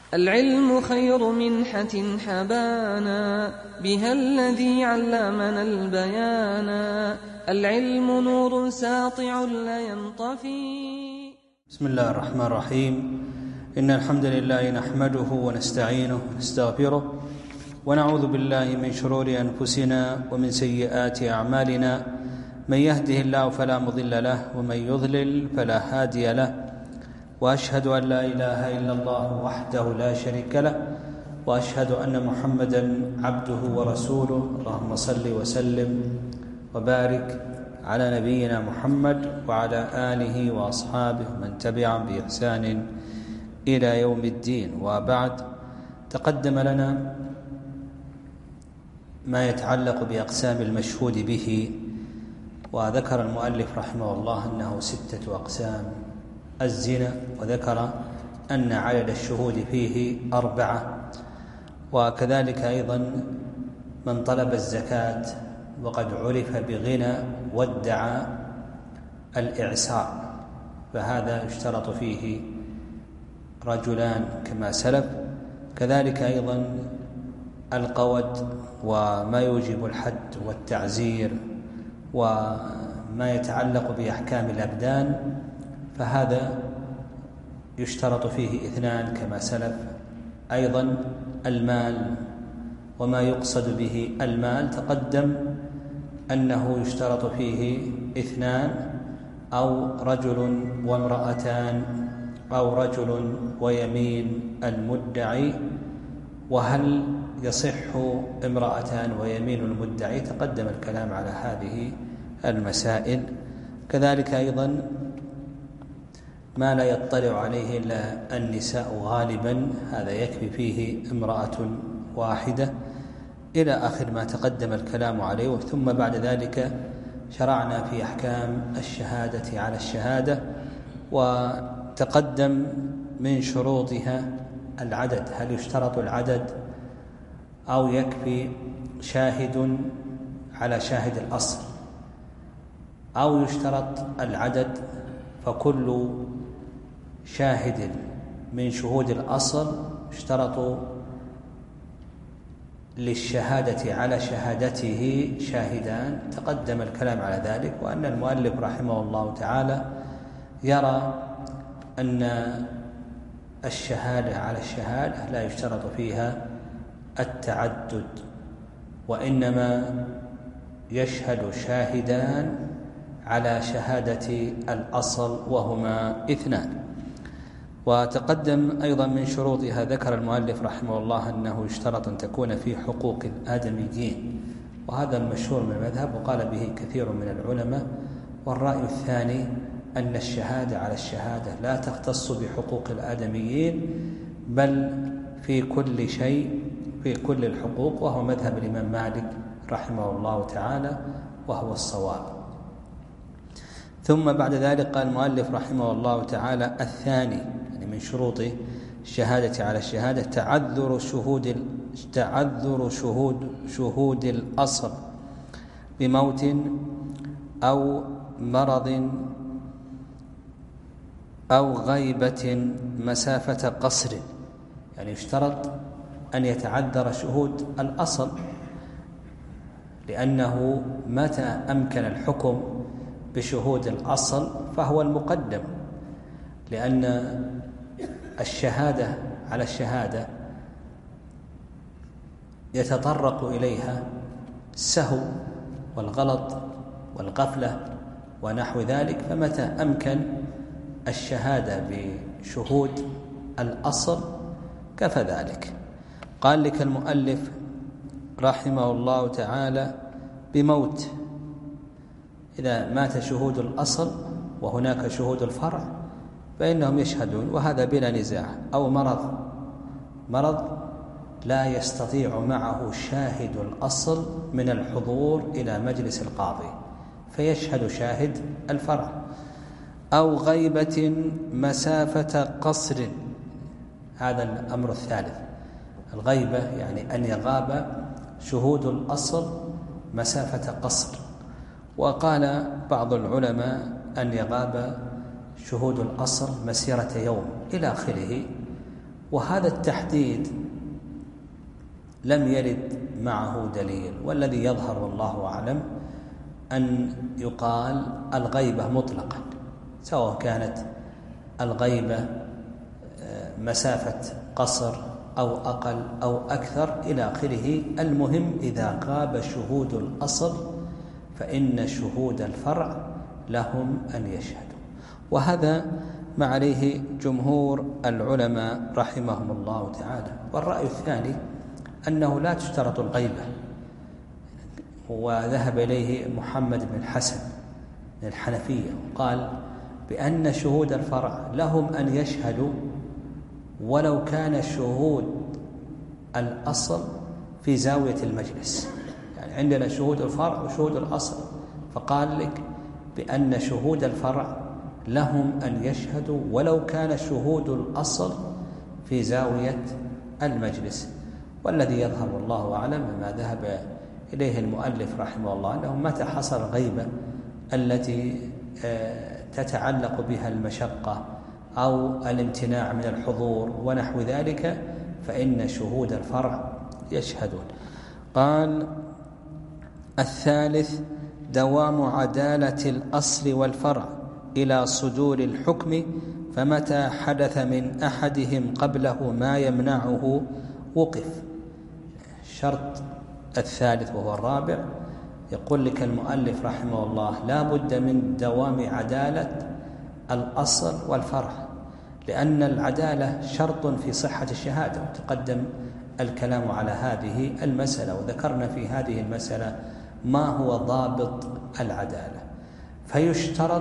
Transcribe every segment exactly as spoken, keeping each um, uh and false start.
العلم خير منحة حبانا بها الذي علمنا البيانا. العلم نور ساطع لا ينطفي. بسم الله الرحمن الرحيم. إن الحمد لله نحمده ونستعينه ونستغفره ونعوذ بالله من شرور أنفسنا ومن سيئات أعمالنا. من يهده الله فلا مضل له ومن يضلل فلا هادي له، وأشهد أن لا إله إلا الله وحده لا شريك له، وأشهد أن محمدا عبده ورسوله. اللهم صل وسلم وبارك على نبينا محمد وعلى آله وأصحابه من تبعهم بإحسان إلى يوم الدين. وبعد، تقدم لنا ما يتعلق بأقسام المشهود به، وذكر المؤلف رحمه الله أنه ستة أقسام: الزنا، وذكر أن عدد الشهود فيه أربعة، وكذلك أيضا من طلب الزكاة وقد عرف بغنى وادعى الإعسار، فهذا يشترط فيه رجلان كما سلف. كذلك أيضا القود وما يوجب الحد والتعزير وما يتعلق بأحكام الأبدان، فهذا يشترط فيه اثنان كما سلف. أيضا المال وما يقصد به المال، تقدم أنه يشترط فيه اثنان، أو رجل وامرأتان، أو رجل ويمين المدعي. وهل يصح امرأتان ويمين المدعي؟ تقدم الكلام على هذه المسائل. كذلك أيضا ما لا يطلع عليه إلا النساء غالبا، هذا يكفي فيه امرأة واحدة، إلى آخر ما تقدم الكلام عليه. ثم بعد ذلك شرعنا في أحكام الشهادة على الشهادة، وتقدم من شروطها العدد. هل يشترط العدد أو يكفي شاهد على شاهد الأصل، أو يشترط العدد فكل شاهد من شهود الأصل يشترط للشهادة على شهادته شاهدان. تقدم الكلام على ذلك، وأن المؤلف رحمه الله تعالى يرى أن الشهادة على الشهادة لا يشترط فيها التعدد، وإنما يشهد شاهدان على شهادة الأصل وهما اثنان. وتقدم أيضا من شروطها، ذكر المؤلف رحمه الله أنه يشترط أن تكون في حقوق الآدميين، وهذا المشهور من المذهب وقال به كثير من العلماء. والرأي الثاني أن الشهادة على الشهادة لا تختص بحقوق الآدميين، بل في كل شيء، في كل الحقوق، وهو مذهب الإمام مالك رحمه الله تعالى، وهو الصواب. ثم بعد ذلك قال المؤلف رحمه الله تعالى: الثاني يعني من شروط الشهادة على الشهادة تعذر شهود تعذر شهود شهود الأصل بموت أو مرض أو غيبة مسافة قصر. يعني يشترط أن يتعذر شهود الأصل، لأنه متى أمكن الحكم بشهود الأصل فهو المقدم، لأن الشهادة على الشهادة يتطرق إليها السهو والغلط والغفلة ونحو ذلك، فمتى أمكن الشهادة بشهود الأصل كفى ذلك. قال لك المؤلف رحمه الله تعالى: بموت، إذا مات شهود الأصل وهناك شهود الفرع فإنهم يشهدون، وهذا بلا نزاع. أو مرض، مرض لا يستطيع معه شاهد الأصل من الحضور إلى مجلس القاضي فيشهد شاهد الفرع. أو غيبة مسافة قصر، هذا الأمر الثالث. الغيبة يعني أن يغاب شهود الأصل مسافة قصر. وقال بعض العلماء أن يغاب شهود الأصل مسيرة يوم إلى آخره. وهذا التحديد لم يرد معه دليل، والذي يظهر والله أعلم أن يقال الغيبة مطلقا، سواء كانت الغيبة مسافة قصر أو أقل أو أكثر إلى آخره. المهم إذا غاب شهود الأصل فإن شهود الفرع لهم أن يشهدوا، وهذا ما عليه جمهور العلماء رحمهم الله تعالى. والرأي الثاني أنه لا تشترط الغيبة، وذهب إليه محمد بن الحسن من الحنفية وقال بأن شهود الفرع لهم أن يشهدوا ولو كان شهود الأصل في زاوية المجلس. يعني عندنا شهود الفرع وشهود الأصل، فقال لك بأن شهود الفرع لهم أن يشهدوا ولو كان شهود الأصل في زاوية المجلس. والذي يظهر والله أعلم ما ذهب إليه المؤلف رحمه الله أنه متى حصل الغيبة التي تتعلق بها المشقة أو الامتناع من الحضور ونحو ذلك فإن شهود الفرع يشهدون. قال الثالث دوام عدالة الأصل والفرع إلى صدور الحكم، فمتى حدث من أحدهم قبله ما يمنعه وقف. الشرط الثالث وهو الرابع يقول لك المؤلف رحمه الله لا بد من دوام عدالة الأصل والفرع، لأن العدالة شرط في صحة الشهادة، وتقدم الكلام على هذه المسألة، وذكرنا في هذه المسألة ما هو ضابط العدالة. فيشترط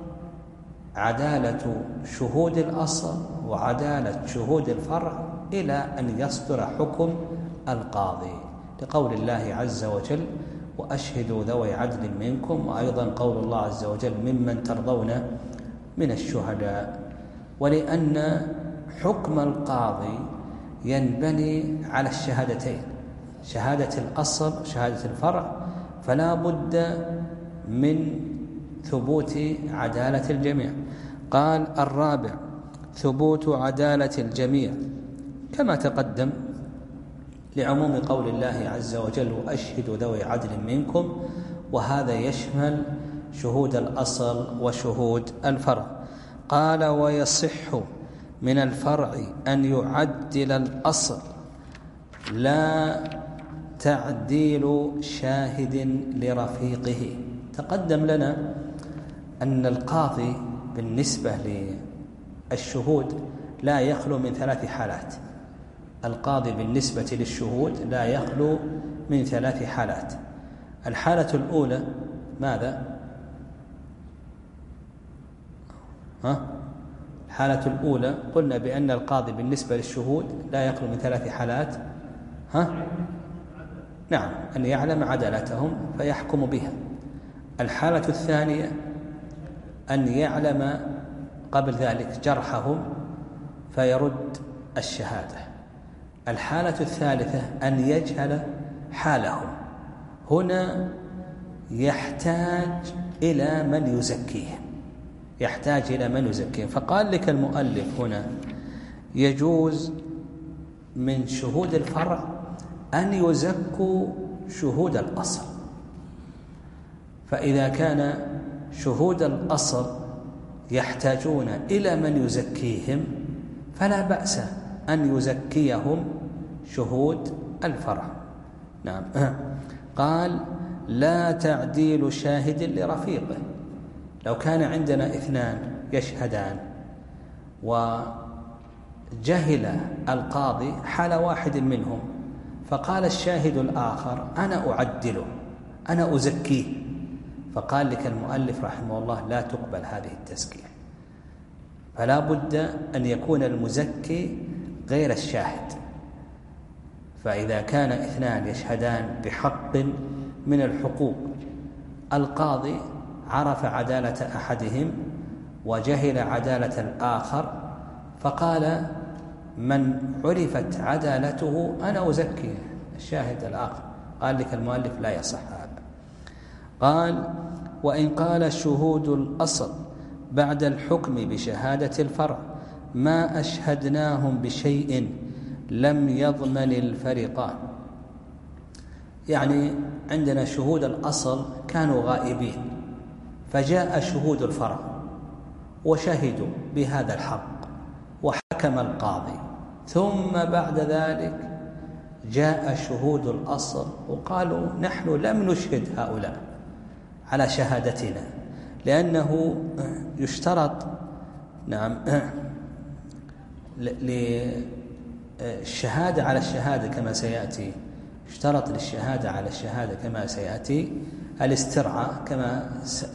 عدالة شهود الأصل وعدالة شهود الفرع إلى أن يصدر حكم القاضي، لقول الله عز وجل وأشهدوا ذوي عدل منكم، وأيضا قول الله عز وجل ممن ترضون من الشهداء. ولأن حكم القاضي ينبني على الشهادتين، شهادة الأصل وشهادة الفرع، فلا بد من ثبوت عدالة الجميع. قال الرابع ثبوت عدالة الجميع كما تقدم لعموم قول الله عز وجل وأشهدوا ذوي عدل منكم، وهذا يشمل شهود الأصل وشهود الفرع. قال ويصح من الفرع أن يعدل الأصل لا تعديل شاهد لرفيقه. تقدم لنا أن القاضي بالنسبة للشهود لا يخلو من ثلاث حالات. القاضي بالنسبة للشهود لا يخلو من ثلاث حالات. الحالة الأولى ماذا؟ ها؟ الحالة الأولى قلنا بأن القاضي بالنسبة للشهود لا يخلو من ثلاث حالات. ها؟ نعم، أن يعلم عدالتهم فيحكم بها. الحالة الثانية أن يعلم قبل ذلك جرحهم فيرد الشهادة. الحالة الثالثة أن يجهل حالهم، هنا يحتاج إلى من يزكيهم، يحتاج إلى من يزكيهم. فقال لك المؤلف هنا يجوز من شهود الفرع أن يزكوا شهود الأصل، فإذا كان شهود الأصل يحتاجون إلى من يزكيهم فلا بأس أن يزكيهم شهود الفرع. نعم. قال لا تعديل شاهد لرفيقه. لو كان عندنا اثنان يشهدان وجهل القاضي حال واحد منهم، فقال الشاهد الآخر أنا أعدله أنا أزكيه، فقال لك المؤلف رحمه الله لا تقبل هذه التزكية، فلا بد أن يكون المزكي غير الشاهد. فإذا كان اثنان يشهدان بحق من الحقوق، القاضي عرف عدالة أحدهم وجهل عدالة الآخر، فقال من عرفت عدالته أنا أزكي الشاهد الآخر. قال لك المؤلف لا يصح هذا. قال وإن قال شهود الأصل بعد الحكم بشهادة الفرع ما أشهدناهم بشيء لم يضمن الفريقان. يعني عندنا شهود الأصل كانوا غائبين، فجاء شهود الفرع وشهدوا بهذا الحق وحكم القاضي، ثم بعد ذلك جاء شهود الأصل وقالوا نحن لم نشهد هؤلاء على شهادتنا، لأنه يشترط نعم للشهادة على الشهادة كما سيأتي، يشترط للشهادة على الشهادة كما سيأتي الاسترعاء كما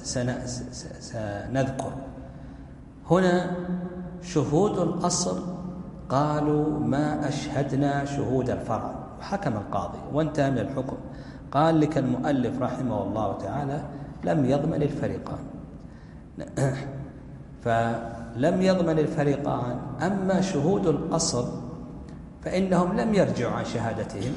سنذكر. هنا شهود الأصل قالوا ما أشهدنا شهود الفرع، وحكم القاضي وانتهى من الحكم. قال لك المؤلف رحمه الله تعالى لم يضمن الفريقان، فلم يضمن الفريقان. أما شهود الأصل فإنهم لم يرجعوا عن شهادتهم.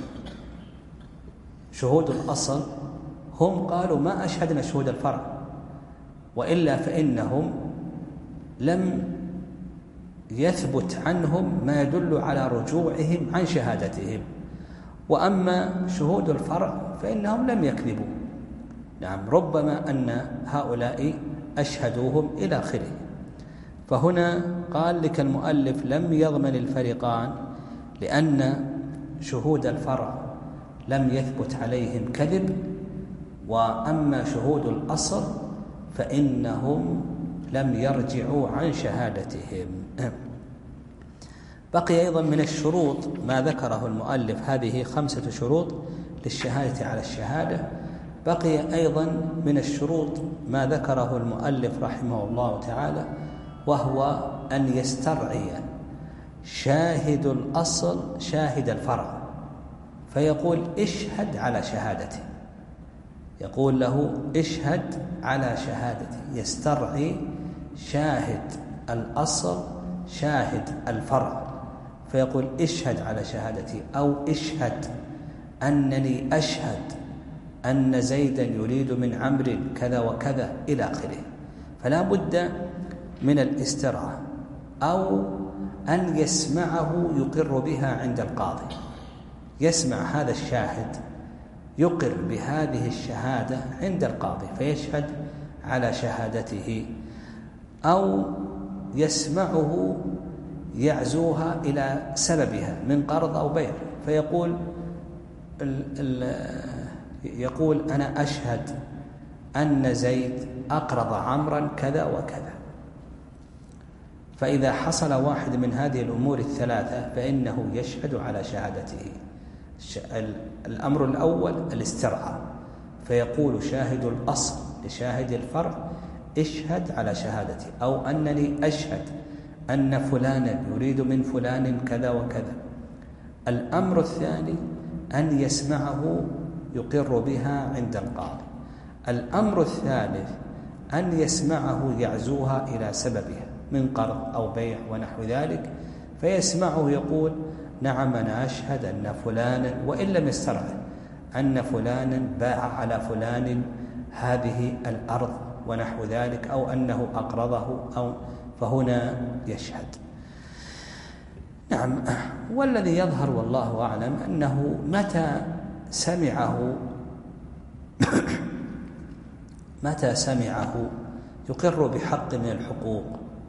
شهود الأصل هم قالوا ما أشهدنا شهود الفرع، وإلا فإنهم لم يثبت عنهم ما يدل على رجوعهم عن شهادتهم. وأما شهود الفرع فإنهم لم يكذبوا، نعم ربما أن هؤلاء أشهدوهم إلى آخره. فهنا قال لك المؤلف لم يضمن الفريقان لأن شهود الفرع لم يثبت عليهم كذب، وأما شهود الأصل فإنهم لم يرجعوا عن شهادتهم. بقي أيضا من الشروط ما ذكره المؤلف، هذه خمسة شروط للشهادة على الشهادة. بقي أيضا من الشروط ما ذكره المؤلف رحمه الله تعالى، وهو أن يسترعي شاهد الأصل شاهد الفرع، فيقول اشهد على شهادته، يقول له اشهد على شهادته، يسترعي شاهد الأصل شاهد الفرع، فيقول اشهد على شهادتي، أو اشهد أنني أشهد أن زيدا يريد من عمرو كذا وكذا إلى آخره. فلا بد من الاسترعاء، أو أن يسمعه يقر بها عند القاضي، يسمع هذا الشاهد يقر بهذه الشهادة عند القاضي فيشهد على شهادته، أو يسمعه يعزوها إلى سببها من قرض أو بيع، فيقول ال ال يقول أنا أشهد أن زيد أقرض عمرا كذا وكذا. فإذا حصل واحد من هذه الأمور الثلاثة فإنه يشهد على شهادته. الأمر الأول الاسترعاء، فيقول شاهد الأصل لشاهد الفرع اشهد على شهادتي، أو أنني أشهد أن فلانا يريد من فلان كذا وكذا. الأمر الثاني أن يسمعه يقر بها عند القاضي. الأمر الثالث أن يسمعه يعزوها إلى سببها من قرض أو بيع ونحو ذلك، فيسمعه يقول نعم أنا أشهد أن فلانا، وإن لم يسترعي، أن فلانا باع على فلان هذه الأرض ونحو ذلك، أو أنه أقرضه، أو فهنا يشهد. نعم. والذي يظهر والله أعلم أنه متى سمعه متى سمعه يقر بحق من الحقوق،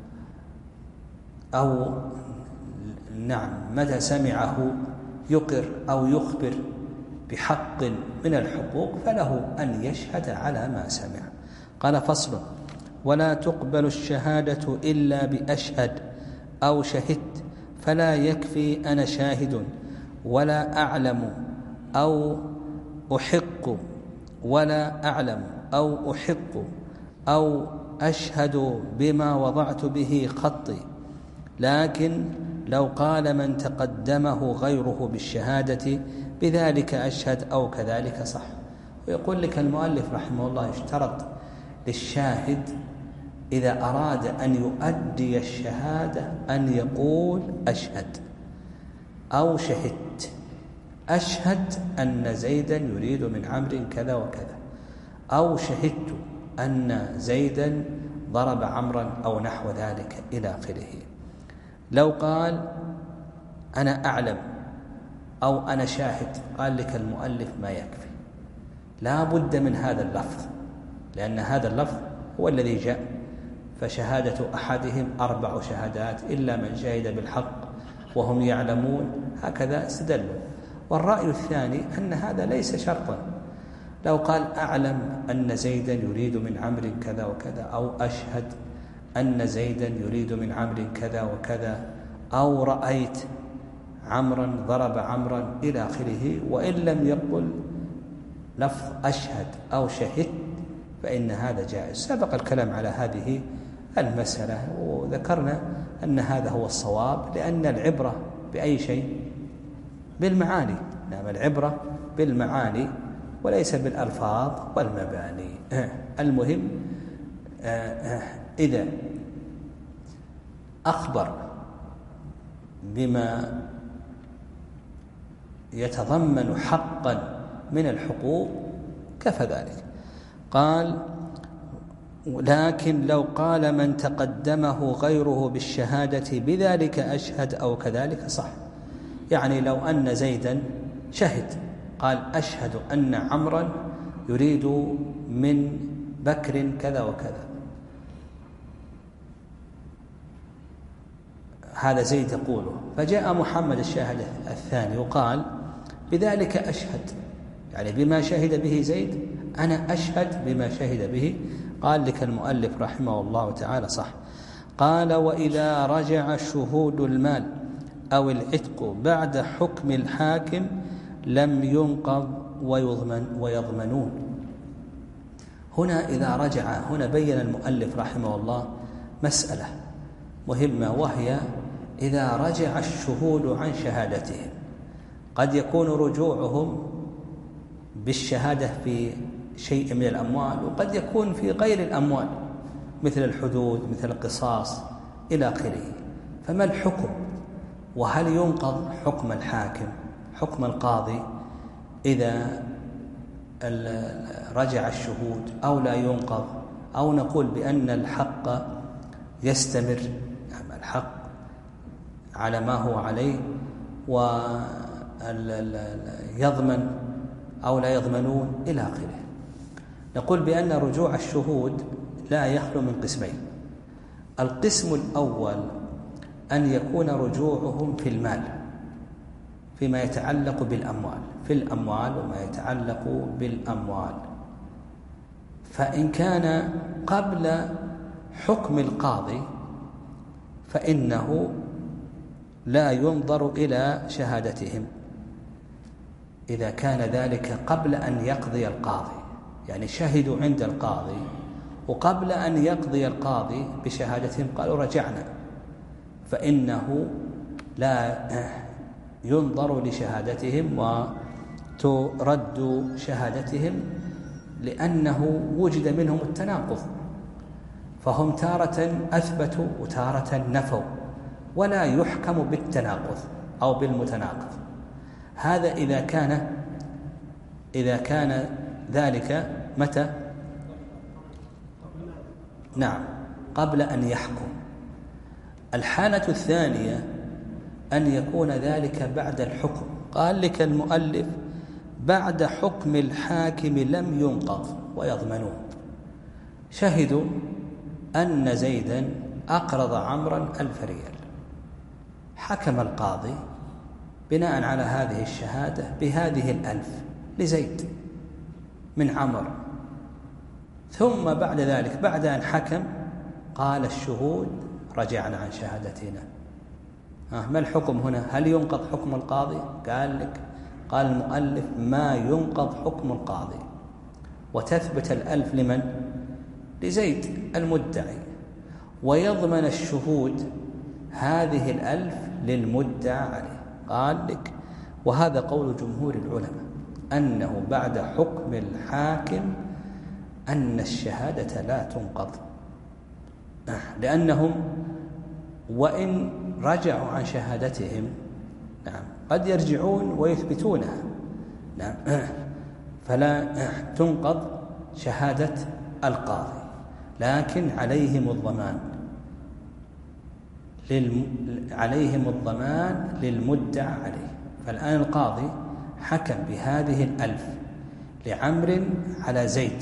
أو نعم متى سمعه يقر أو يخبر بحق من الحقوق فله أن يشهد على ما سمع. قال فصل: ولا تقبل الشهادة إلا بأشهد أو شهدت، فلا يكفي أنا شاهد ولا أعلم أو أحق ولا أعلم أو أحق أو أشهد بما وضعت به خطي، لكن لو قال من تقدمه غيره بالشهادة بذلك أشهد أو كذلك صح. ويقول لك المؤلف رحمه الله اشترط للشاهد إذا أراد أن يؤدي الشهادة أن يقول أشهد أو شهدت، أشهد أن زيدا يريد من عمرو كذا وكذا، أو شهدت أن زيدا ضرب عمرا أو نحو ذلك إلى آخره. لو قال أنا أعلم أو أنا شاهد، قال لك المؤلف ما يكفي، لا بد من هذا اللفظ، لأن هذا اللفظ هو الذي جاء. فشهادة أحدهم أربع شهادات إلا من شهد بالحق وهم يعلمون، هكذا استدلوا. والرأي الثاني أن هذا ليس شرطا. لو قال أعلم أن زيدا يريد من عمرو كذا وكذا، أو أشهد أن زيدا يريد من عمرو كذا وكذا، أو رأيت عمرا ضرب عمرا إلى آخره، وإن لم يقل لفظ أشهد أو شهد فإن هذا جائز. سبق الكلام على هذه المسألة وذكرنا أن هذا هو الصواب، لأن العبرة بأي شيء؟ بالمعاني. نعم، العبرة بالمعاني وليس بالألفاظ والمباني. المهم إذا أخبر بما يتضمن حقا من الحقوق كفى ذلك. قال لكن لو قال من تقدمه غيره بالشهادة بذلك أشهد أو كذلك صح. يعني لو أن زيدا شهد قال أشهد أن عمرا يريد من بكر كذا وكذا، هذا زيد يقوله، فجاء محمد الشاهد الثاني وقال بذلك أشهد، يعني بما شهد به زيد أنا أشهد بما شهد به، قال لك المؤلف رحمه الله تعالى صح. قال وإذا رجع شهود المال أو العتق بعد حكم الحاكم لم ينقض ويضمن ويضمنون. هنا إذا رجع، هنا بين المؤلف رحمه الله مسألة مهمة، وهي إذا رجع الشهود عن شهادتهم. قد يكون رجوعهم بالشهادة في شيء من الأموال، وقد يكون في غير الأموال مثل الحدود مثل القصاص إلى آخره. فما الحكم؟ وهل ينقض حكم الحاكم حكم القاضي إذا رجع الشهود أو لا ينقض؟ أو نقول بأن الحق يستمر، يعني الحق على ما هو عليه ويضمن أو لا يضمنون إلى آخره. نقول بأن رجوع الشهود لا يخلو من قسمين. القسم الأول أن يكون رجوعهم في المال، فيما يتعلق بالأموال، في الأموال وما يتعلق بالأموال. فإن كان قبل حكم القاضي فإنه لا ينظر إلى شهادتهم، إذا كان ذلك قبل أن يقضي القاضي، يعني شهدوا عند القاضي وقبل أن يقضي القاضي بشهادتهم قالوا رجعنا، فإنه لا ينظر لشهادتهم وترد شهادتهم، لأنه وجد منهم التناقض، فهم تارة أثبتوا وتارة نفوا، ولا يحكم بالتناقض أو بالمتناقض. هذا إذا كان إذا كان ذلك متى؟ نعم، قبل أن يحكم. الحالة الثانية أن يكون ذلك بعد الحكم. قال لك المؤلف بعد حكم الحاكم لم ينقض ويضمنون. شهدوا أن زيدا أقرض عمرا ألف ريال، حكم القاضي بناء على هذه الشهادة بهذه الألف لزيد من عمر، ثم بعد ذلك بعد أن حكم قال الشهود رجعنا عن شهادتنا. ما الحكم هنا؟ هل ينقض حكم القاضي؟ قال لك قال المؤلف ما ينقض حكم القاضي، وتثبت الألف لمن؟ لزيد المدعي، ويضمن الشهود هذه الألف للمدعى عليه. قال لك وهذا قول جمهور العلماء أنه بعد حكم الحاكم أن الشهادة لا تنقض، لأنهم وإن رجعوا عن شهادتهم نعم قد يرجعون ويثبتونها، نعم فلا تنقض شهادة القاضي، لكن عليهم الضمان، عليهم الضمان للمدعى عليه. فالآن القاضي حكم بهذه الألف لعمر على زيد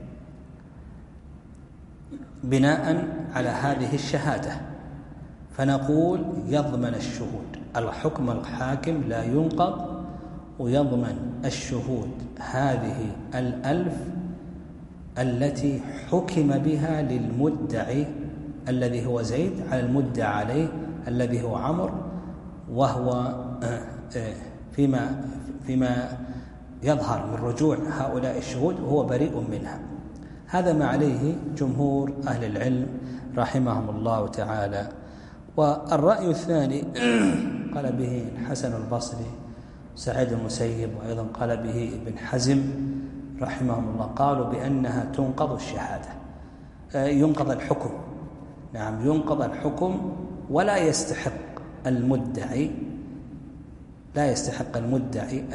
بناء على هذه الشهادة، فنقول يضمن الشهود. الحكم الحاكم لا ينقض، ويضمن الشهود هذه الألف التي حكم بها للمدعي الذي هو زيد على المدعى عليه الذي هو عمرو، وهو فيما فيما يظهر من رجوع هؤلاء الشهود وهو بريء منها. هذا ما عليه جمهور أهل العلم رحمهم الله تعالى. والرأي الثاني قال به الحسن البصري، سعيد المسيب، وأيضا قال به ابن حزم رحمهم الله، قالوا بأنها تنقض الشهادة، ينقض الحكم. نعم، ينقض الحكم، ولا يستحق المدعي لا يستحق المدعي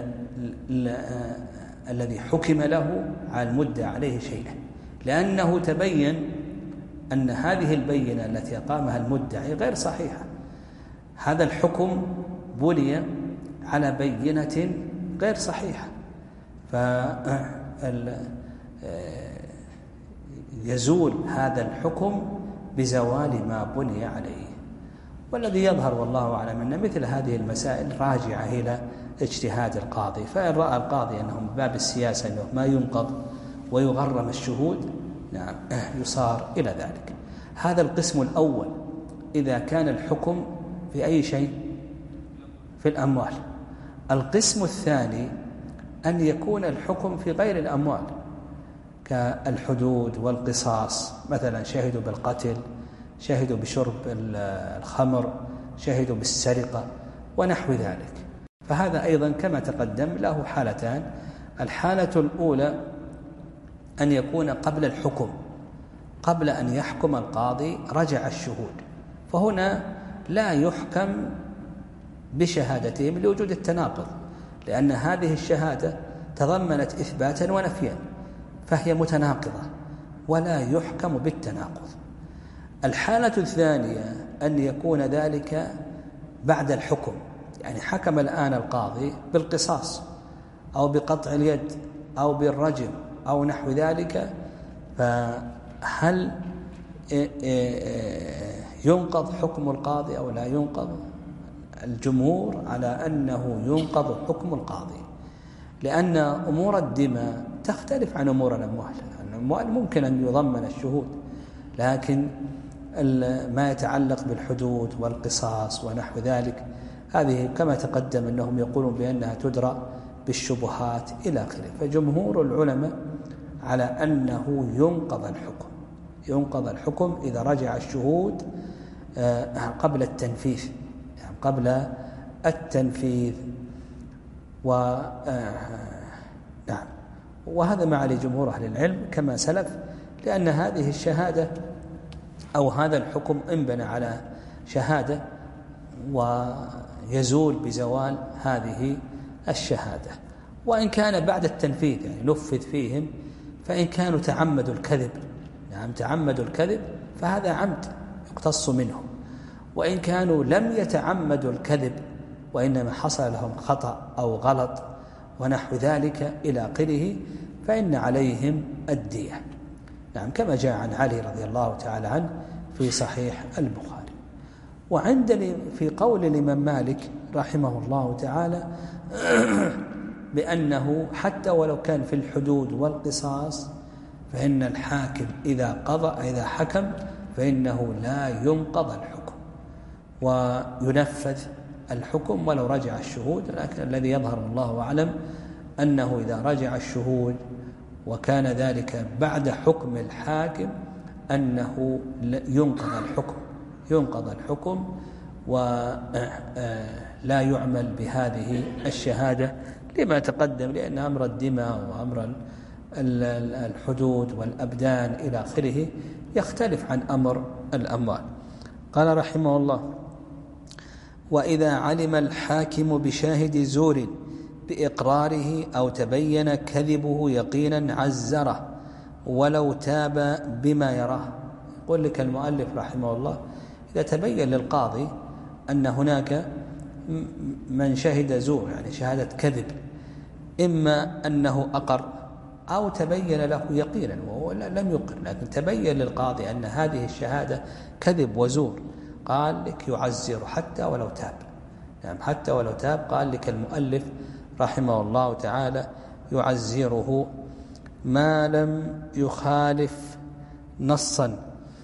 الذي حكم له على المدعى عليه شيئا، لأنه تبين أن هذه البينة التي أقامها المدعي غير صحيحة. هذا الحكم بني على بينة غير صحيحة، فيزول هذا الحكم بزوال ما بني عليه. والذي يظهر والله أعلم أن مثل هذه المسائل راجعة إلى اجتهاد القاضي، فإن رأى القاضي أنه من باب السياسة أنه ما ينقض ويغرم الشهود، نعم يصار إلى ذلك. هذا القسم الأول إذا كان الحكم في أي شيء في الأموال. القسم الثاني أن يكون الحكم في غير الأموال كالحدود والقصاص، مثلا شهدوا بالقتل، شهدوا بشرب الخمر، شهدوا بالسرقة ونحو ذلك. فهذا أيضا كما تقدم له حالتان. الحالة الأولى أن يكون قبل الحكم، قبل أن يحكم القاضي رجع الشهود، فهنا لا يحكم بشهادتهم لوجود التناقض، لأن هذه الشهادة تضمنت إثباتا ونفيا فهي متناقضة ولا يحكم بالتناقض. الحالة الثانية أن يكون ذلك بعد الحكم، يعني حكم الآن القاضي بالقصاص أو بقطع اليد أو بالرجم أو نحو ذلك، فهل ينقض حكم القاضي أو لا ينقض؟ الجمهور على أنه ينقض حكم القاضي، لأن أمور الدماء تختلف عن أمور الأموال. الأموال ممكن أن يضمن الشهود، لكن ما يتعلق بالحدود والقصاص ونحو ذلك هذه كما تقدم أنهم يقولون بأنها تدرى بالشبهات إلى آخره. فجمهور العلماء على أنه ينقض الحكم ينقض الحكم إذا رجع الشهود قبل التنفيذ، يعني قبل التنفيذ. و نعم، وهذا ما عليه جمهور أهل العلم كما سلف، لأن هذه الشهادة أو هذا الحكم انبنى على شهادة ويزول بزوال هذه الشهادة. وإن كان بعد التنفيذ يعني نفذ فيهم، فإن كانوا تعمدوا الكذب، نعم تعمدوا الكذب فهذا عمد يقتص منه. وإن كانوا لم يتعمدوا الكذب وإنما حصل لهم خطأ أو غلط ونحو ذلك إلى آخره، فإن عليهم الدية، نعم كما جاء عن علي رضي الله تعالى عنه في صحيح البخاري. وعندني في قول الإمام مالك رحمه الله تعالى بأنه حتى ولو كان في الحدود والقصاص فإن الحاكم إذا قضى إذا حكم فإنه لا ينقض الحكم وينفذ الحكم ولو رجع الشهود. لكن الذي يظهر الله أعلم أنه إذا رجع الشهود وكان ذلك بعد حكم الحاكم أنه ينقض الحكم ينقض الحكم ولا يعمل بهذه الشهادة لما تقدم، لأن أمر الدماء وأمر الحدود والأبدان إلى آخره يختلف عن أمر الأموال. قال رحمه الله: وإذا علم الحاكم بشاهد زور بإقراره أو تبين كذبه يقينا عزره ولو تاب بما يراه. يقول لك المؤلف رحمه الله: إذا تبين للقاضي أن هناك من شهد زور، يعني شهادة كذب، إما أنه أقر أو تبين له يقينا وهو لم يقر، لكن تبين للقاضي أن هذه الشهادة كذب وزور، قال لك يعزر حتى ولو تاب. يعني حتى ولو تاب، قال لك المؤلف رحمه الله تعالى يعزره ما لم يخالف نصا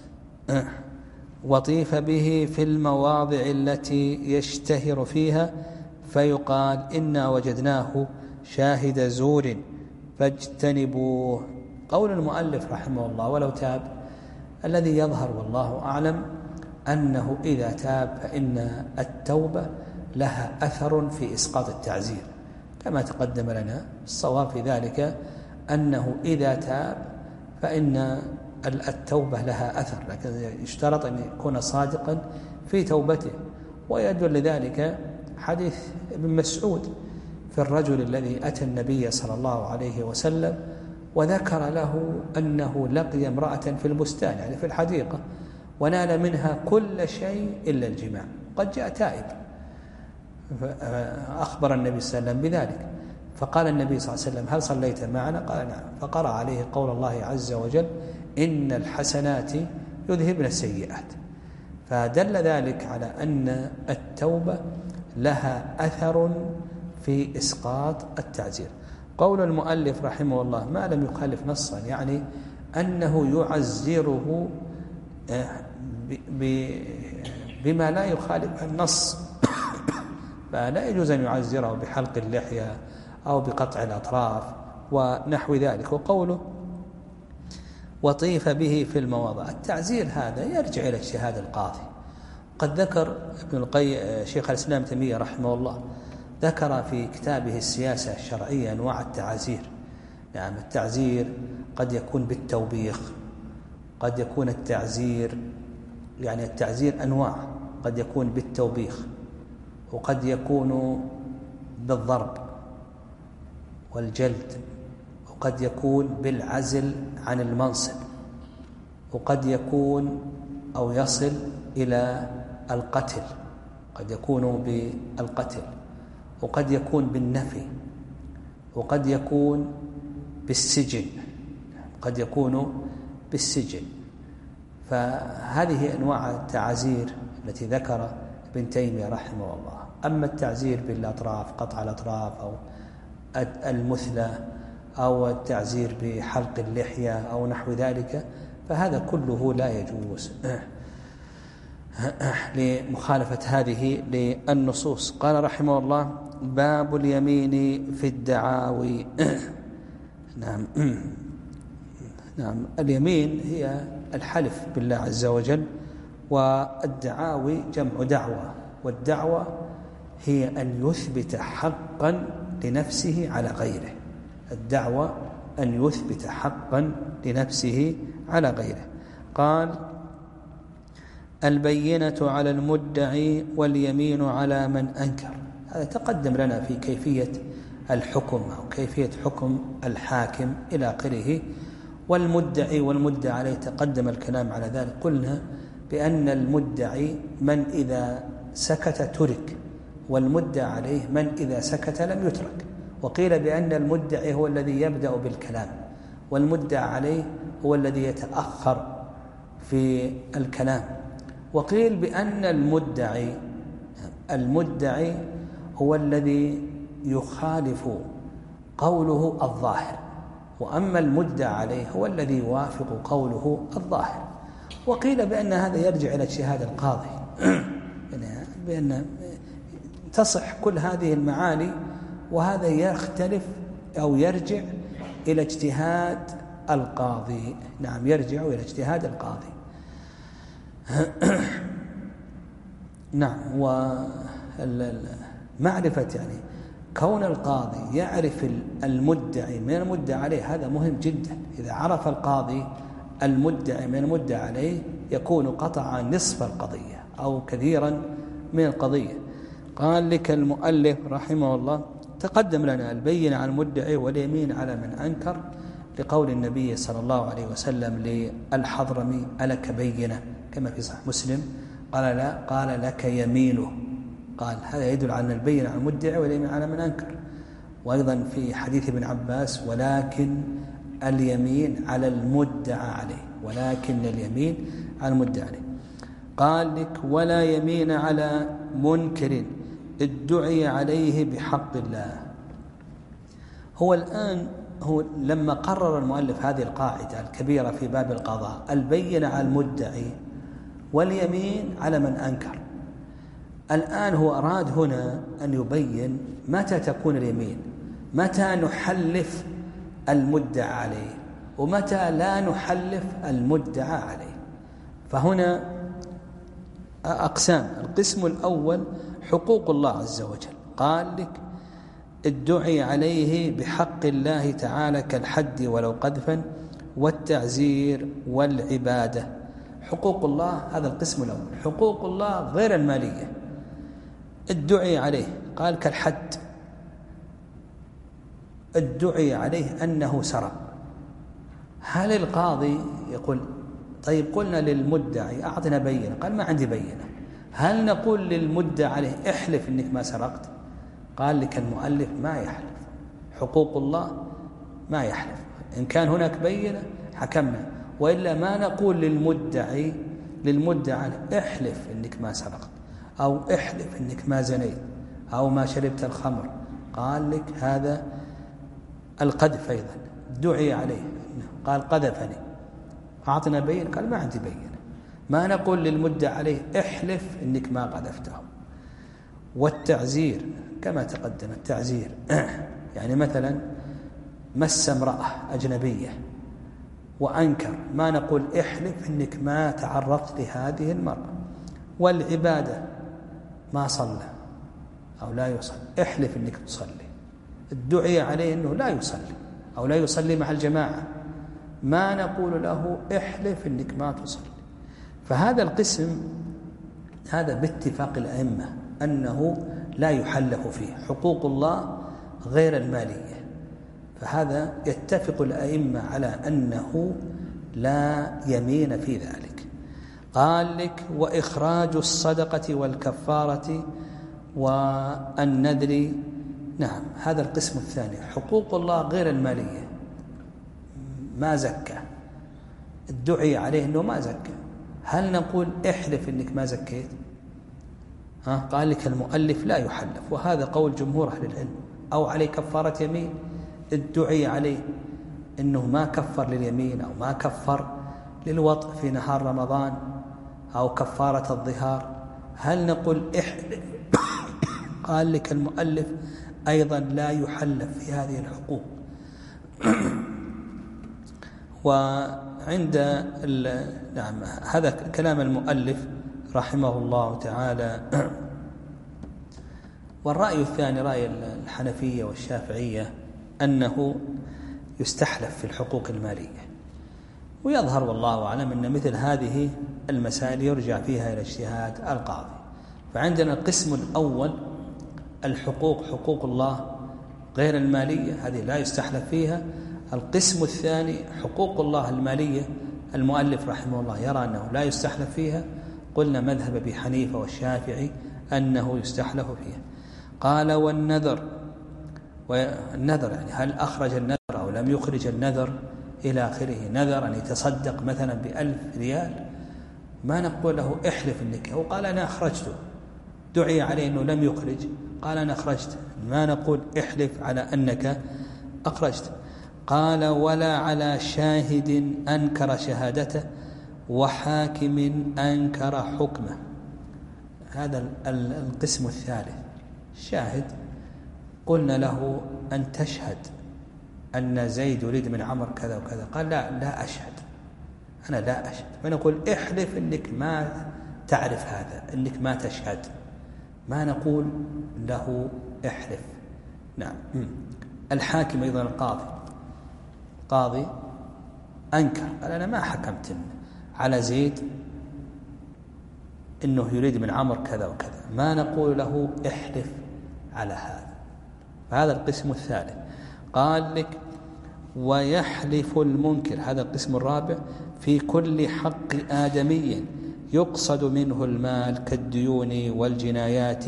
وطيف به في المواضع التي يشتهر فيها، فيقال إنا وجدناه شاهد زور فاجتنبوه. قول المؤلف رحمه الله ولو تاب، الذي يظهر والله أعلم أنه إذا تاب فإن التوبة لها أثر في إسقاط التعزير كما تقدم لنا. الصواب في ذلك أنه إذا تاب فإن التوبة لها أثر، لكن يشترط أن يكون صادقا في توبته. ويدل لذلك حديث ابن مسعود في الرجل الذي أتى النبي صلى الله عليه وسلم وذكر له أنه لقي امرأة في البستان، يعني في الحديقة، ونال منها كل شيء إلا الجماع، قد جاء تائب. أخبر النبي صلى الله عليه وسلم بذلك، فقال النبي صلى الله عليه وسلم هل صليت معنا؟ قال نعم. فقرأ عليه قول الله عز وجل إن الحسنات يذهبن السيئات، فدل ذلك على أن التوبة لها أثر في إسقاط التعزير. قول المؤلف رحمه الله ما لم يخالف نصا، يعني أنه يعزره بما لا يخالف النص، فلا يجوز أن يعزره بحلق اللحية أو بقطع الأطراف ونحو ذلك. وقوله وطيف به في المواضع، التعزير هذا يرجع إلى اجتهاد القاضي. قد ذكر ابن القيم شيخ الإسلام تيمية رحمه الله ذكر في كتابه السياسة الشرعية أنواع التعزير. نعم، التعزير قد يكون بالتوبيخ، قد يكون التعزير يعني التعزير أنواع، قد يكون بالتوبيخ، وقد يكون بالضرب والجلد، وقد يكون بالعزل عن المنصب، وقد يكون أو يصل إلى القتل، قد يكون بالقتل، وقد يكون بالنفي، وقد يكون بالسجن، قد يكون بالسجن. فهذه أنواع التعزير التي ذكر ابن تيمية رحمه الله. أما التعزير بالأطراف، قطع الأطراف أو المثلى أو التعزير بحلق اللحية أو نحو ذلك، فهذا كله لا يجوز لمخالفة هذه للنصوص. قال رحمه الله باب اليمين في الدعاوي. نعم نعم اليمين هي الحلف بالله عز وجل، والدعاوي جمع دعوة، والدعوة هي أن يثبت حقا لنفسه على غيره. الدعوة أن يثبت حقا لنفسه على غيره. قال البينة على المدعي واليمين على من أنكر. هذا تقدم لنا في كيفية الحكم أو كيفية حكم الحاكم إلى آخره. والمدعي والمدعى عليه تقدم الكلام على ذلك. قلنا بأن المدعي من إذا سكت ترك، والمدعى عليه من إذا سكت لم يترك. وقيل بأن المدعي هو الذي يبدأ بالكلام، والمدعى عليه هو الذي يتأخر في الكلام. وقيل بأن المدعي المدعي هو الذي يخالف قوله الظاهر، وأما المدعى عليه هو الذي يوافق قوله الظاهر. وقيل بأن هذا يرجع إلى اجتهاد القاضي، بأن تصح كل هذه المعاني، وهذا يختلف أو يرجع إلى اجتهاد القاضي. نعم، يرجع إلى اجتهاد القاضي. نعم، ومعرفة يعني كون القاضي يعرف المدعي من المدعى عليه هذا مهم جدا. إذا عرف القاضي المدعي من المدعى عليه يكون قطع نصف القضية أو كثيرا من القضية. قال لك المؤلف رحمه الله تقدم لنا البينة على المدعي واليمين على من أنكر، لقول النبي صلى الله عليه وسلم للحضرمي ألك بينة كما في صحيح مسلم. قال لا، قال لك يمينه. قال هذا يدل على أن البينة على المدعي واليمين على من أنكر. وأيضا في حديث ابن عباس ولكن اليمين على المدعى عليه، ولكن اليمين على المدعى عليه. قال لك ولا يمين على منكر ادعي عليه بحق الله. هو الآن هو لما قرر المؤلف هذه القاعدة الكبيرة في باب القضاء، البينة على المدعي واليمين على من أنكر، الآن هو أراد هنا أن يبين متى تكون اليمين، متى نحلف المدعى عليه ومتى لا نحلف المدعى عليه. فهنا أقسام. القسم الأول حقوق الله عز وجل. قال لك ادعي عليه بحق الله تعالى كالحد ولو قذفا والتعزير والعبادة. حقوق الله هذا القسم الأول. حقوق الله غير المالية ادعي عليه، قال كالحد، ادعي عليه أنه سرق. هل القاضي يقول طيب قلنا للمدعي أعطنا بينة، قال ما عندي بينة، هل نقول للمدعي عليه احلف إنك ما سرقت؟ قال لك المؤلف ما يحلف. حقوق الله ما يحلف، إن كان هناك بينة حكمنا، وإلا ما نقول للمدعي للمدعي احلف إنك ما سرقت، أو احلف إنك ما زنيت، أو ما شربت الخمر. قال لك هذا القذف أيضا دعي عليه، قال قذفني، أعطنا بينة، قال ما عندي بينة. ما نقول للمدعي عليه احلف إنك ما قذفته. والتعزير كما تقدم التعزير يعني مثلا مس امرأة أجنبية وأنكر، ما نقول احلف إنك ما تعرضت لهذه المرأة. والعبادة ما صلى أو لا يصلي، احلف إنك تصلي. الدعي عليه أنه لا يصلي أو لا يصلي مع الجماعة، ما نقول له احلف إنك ما تصلي. فهذا القسم هذا باتفاق الأئمة أنه لا يحلف فيه. حقوق الله غير المالية، فهذا يتفق الأئمة على أنه لا يمين في ذلك. قال لك وإخراج الصدقة والكفارة والنذر. نعم هذا القسم الثاني. حقوق الله غير المالية، ما زكى، الدعي عليه أنه ما زكى، هل نقول احلف إنك ما زكيت؟ ها؟ قال لك المؤلف لا يحلف، وهذا قول جمهور أهل العلم. أو عليه كفارة يمين، الدعي عليه أنه ما كفر لليمين أو ما كفر للوطء في نهار رمضان أو كفارة الظهار، هل نقول احلف؟ قال لك المؤلف أيضا لا يحلف في هذه الحقوق. وعند نعم هذا كلام المؤلف رحمه الله تعالى. والرأي الثاني رأي الحنفية والشافعية أنه يستحلف في الحقوق المالية. ويظهر والله أعلم أن مثل هذه المسائل يرجع فيها إلى اجتهاد القاضي. فعندنا القسم الأول الحقوق، حقوق الله غير المالية، هذه لا يستحلف فيها. القسم الثاني حقوق الله المالية، المؤلف رحمه الله يرى أنه لا يستحلف فيها. قلنا مذهب أبي حنيفة والشافعي أنه يستحلف فيها. قال والنذر، والنذر يعني هل أخرج النذر أو لم يخرج النذر إلى آخره. نذر أن يتصدق مثلا بألف ريال، ما نقول له احلف إنك، أو قال أنا أخرجته، دعي عليه أنه لم يخرج، قال أنا أخرجت، ما نقول احلف على أنك أخرجت. قال ولا على شاهد أنكر شهادته وحاكم أنكر حكمه. هذا القسم الثالث. شاهد قلنا له أن تشهد أن زيد يريد من عمر كذا وكذا، قال لا لا أشهد، أنا لا أشهد. فنقول احلف أنك ما تعرف هذا، أنك ما تشهد، ما نقول له احلف. نعم. الحاكم أيضا القاضي، قاضي أنكر، قال أنا ما حكمت على زيد إنه يريد من عمر كذا وكذا، ما نقول له احلف على هذا. فهذا القسم الثالث. قال لك ويحلف المنكر، هذا القسم الرابع، في كل حق آدمي يقصد منه المال كالديون والجنايات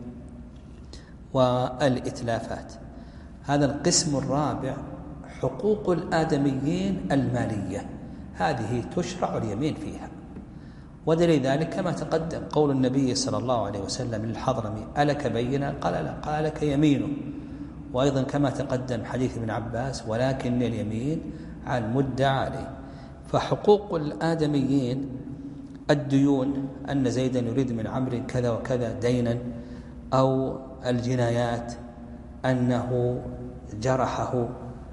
والإتلافات. هذا القسم الرابع حقوق الآدميين المالية، هذه تشرع اليمين فيها، ودليل ذلك كما تقدم قول النبي صلى الله عليه وسلم للحضرمي: ألك بينة؟ قال لا، قال لك يمين. وأيضا كما تقدم حديث ابن عباس: ولكن اليمين على المدعى عليه. فحقوق الآدميين الديون، أن زيدا يريد من عمرو كذا وكذا دينا، أو الجنايات أنه جرحه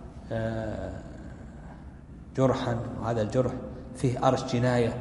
جرحا وهذا الجرح فيه أرش جناية،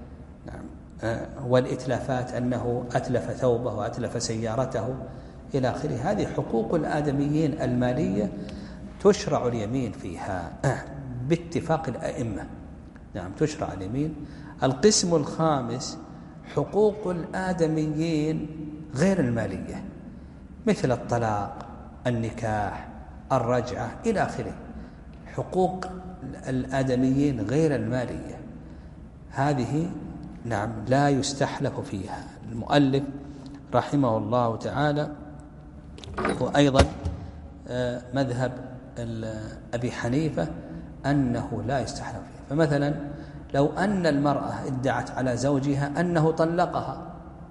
والإتلافات أنه أتلف ثوبه وأتلف سيارته إلى آخره. هذه حقوق الآدميين المالية تشرع اليمين فيها باتفاق الأئمة. نعم، تشرع اليمين. القسم الخامس حقوق الآدميين غير المالية، مثل الطلاق، النكاح، الرجعة إلى آخره. حقوق الآدميين غير المالية هذه نعم لا يستحلف فيها. المؤلف رحمه الله تعالى وأيضا مذهب أبي حنيفة أنه لا يستحلف فيها. فمثلا لو أن المرأة ادعت على زوجها أنه طلقها،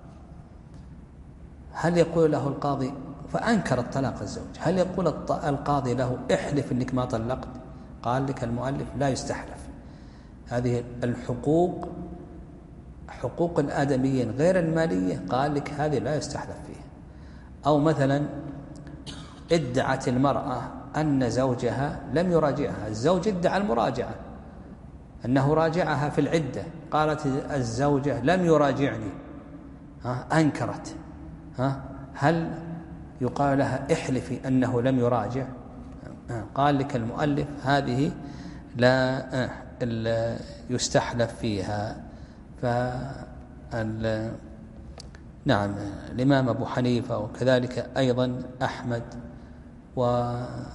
هل يقول له القاضي فأنكر الطلاق الزوج، هل يقول القاضي له احلف أنك ما طلقت؟ قال لك المؤلف لا يستحلف. هذه الحقوق حقوق الآدميين غير المالية قال لك هذه لا يستحلف فيها. أو مثلا ادعت المرأة أن زوجها لم يراجعها، الزوج ادعى المراجعة أنه راجعها في العدة، قالت الزوجة لم يراجعني، ها أنكرت، ها هل يقال لها احلفي أنه لم يراجع؟ قال لك المؤلف هذه لا يستحلف فيها. فال نعم الإمام أبو حنيفة وكذلك أيضا أحمد و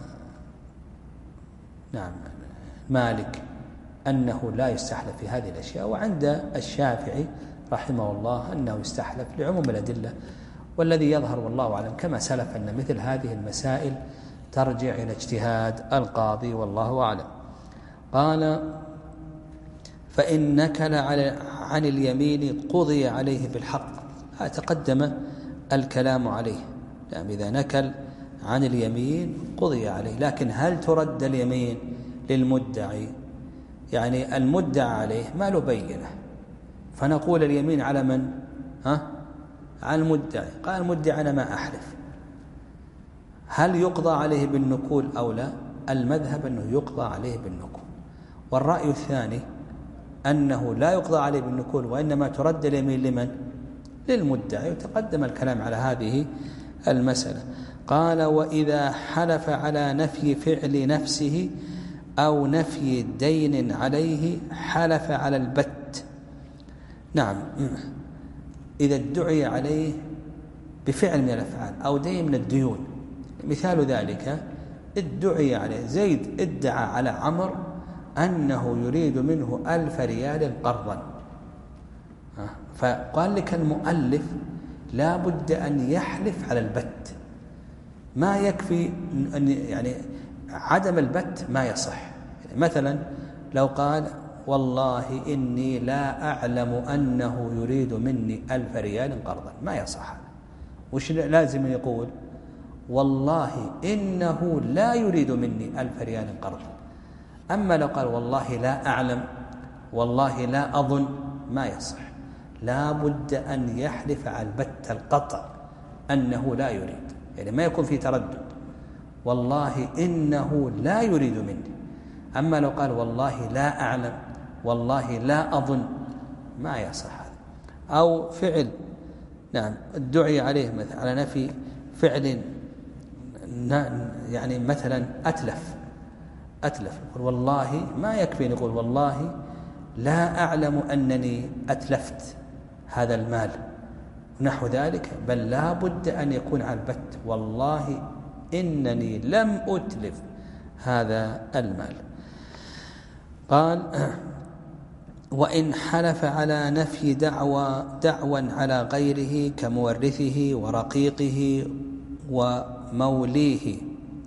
نعم مالك أنه لا يستحلف في هذه الأشياء، وعند الشافعي رحمه الله أنه يستحلف لعموم الأدلة. والذي يظهر والله أعلم كما سلف أن مثل هذه المسائل ترجع إلى اجتهاد القاضي والله أعلم. قال: فإن نكل عن اليمين قضي عليه بالحق. تقدم الكلام عليه، يعني إذا نكل عن اليمين قضي عليه. لكن هل ترد اليمين للمدعي؟ يعني المدعى عليه ما له بينة، فنقول اليمين على من؟ ها؟ على المدعي. قال المدعي أنا ما أحلف. هل يقضى عليه بالنكول أو لا؟ المذهب أنه يقضى عليه بالنكول. والرأي الثاني أنه لا يقضى عليه بالنكول، وإنما ترد اليمين لمن؟ للمدعي. وتقدم الكلام على هذه المسألة. قال: وإذا حلف على نفي فعل نفسه أو نفي دين عليه حلف على البت. نعم، إذا ادعي عليه بفعل من الأفعال أو دين من الديون. مثال ذلك ادعي عليه زيد ادعى على عمرو أنه يريد منه ألف ريال قرضا، فقال لك المؤلف لا بد أن يحلف على البت، ما يكفي أن يعني عدم البت ما يصح. يعني مثلا لو قال والله إني لا أعلم أنه يريد مني ألف ريال قرضا، ما يصح. وش لازم يقول؟ والله إنه لا يريد مني ألف ريال قرضا. أما لو قال والله لا أعلم، والله لا أظن، ما يصح. لا بد أن يحلف على البت القطع أنه لا يريد، يعني ما يكون في تردد. والله إنه لا يريد مني. أما لو قال والله لا أعلم، والله لا أظن، ما يصح هذا. أو فعل نعم ادعي عليه مثلا على نفي فعل، يعني مثلا أتلف أتلف يقول والله، ما يكفي أن يقول والله لا أعلم أنني أتلفت هذا المال نحو ذلك، بل لا بد أن يكون على البت والله إنني لم أتلف هذا المال. قال: وإن حلف على نفي دعوى دعوى على غيره كمورثه ورقيقه وموليه،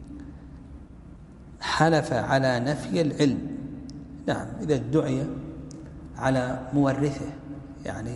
حلف على نفي العلم. نعم، إذا ادعي على مورثه، يعني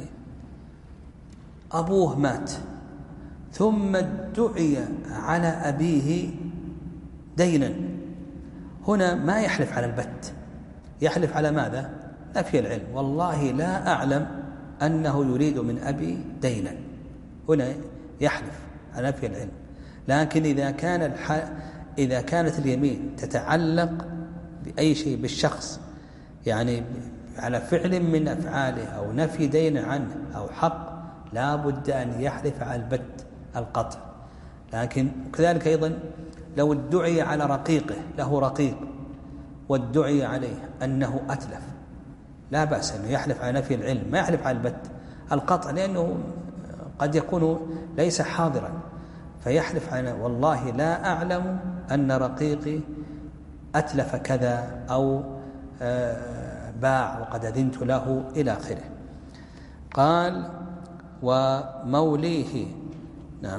أبوه مات ثم ادعي على أبيه دينا، هنا ما يحلف على البت، يحلف على ماذا؟ نفي العلم. والله لا أعلم أنه يريد من أبي دينا، هنا يحلف على نفي العلم. لكن إذا كان الح... إذا كانت اليمين تتعلق بأي شيء بالشخص، يعني على فعل من أفعاله أو نفي دين عنه أو حق، لا بد أن يحلف على البت القطع. لكن كذلك أيضا لو ادعي على رقيقه، له رقيق وادعي عليه أنه أتلف، لا بأس أنه يحلف على نفي العلم، ما يحلف على البت القطع، لأنه قد يكون ليس حاضرا، فيحلف على والله لا أعلم أن رقيقي أتلف كذا أو باع وقد أذنت له إلى آخره. قال وموليه. نعم.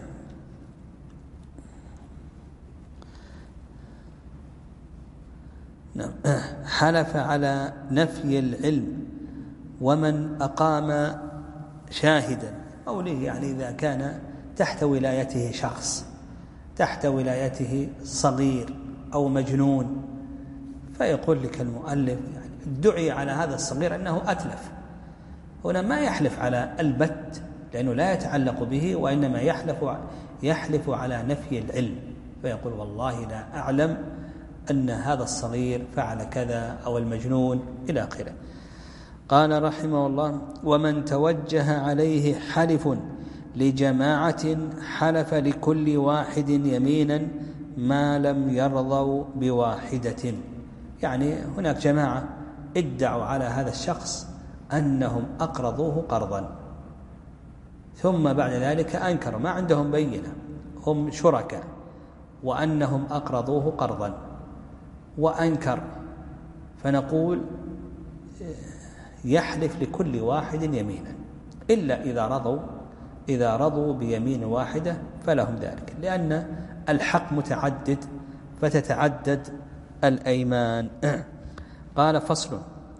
نعم. حلف على نفي العلم ومن أقام شاهدا. موليه يعني إذا كان تحت ولايته شخص، تحت ولايته صغير أو مجنون، فيقول لك المؤلف يعني ادعي على هذا الصغير أنه أتلف، هنا ما يحلف على البت لأنه لا يتعلق به، وإنما يحلف يحلف على نفي العلم، فيقول والله لا أعلم أن هذا الصغير فعل كذا أو المجنون إلى آخره. قال رحمه الله ومن توجه عليه حلف لجماعة حلف لكل واحد يمينا ما لم يرضوا بواحدة. يعني هناك جماعة ادعوا على هذا الشخص أنهم أقرضوه قرضا، ثم بعد ذلك أنكروا، ما عندهم بينة، هم شركاء، وأنهم أقرضوه قرضا وأنكر، فنقول يحلف لكل واحد يمينا إلا إذا رضوا إذا رضوا بيمين واحدة فلهم ذلك، لأن الحق متعدد فتتعدد الأيمان. قال فصل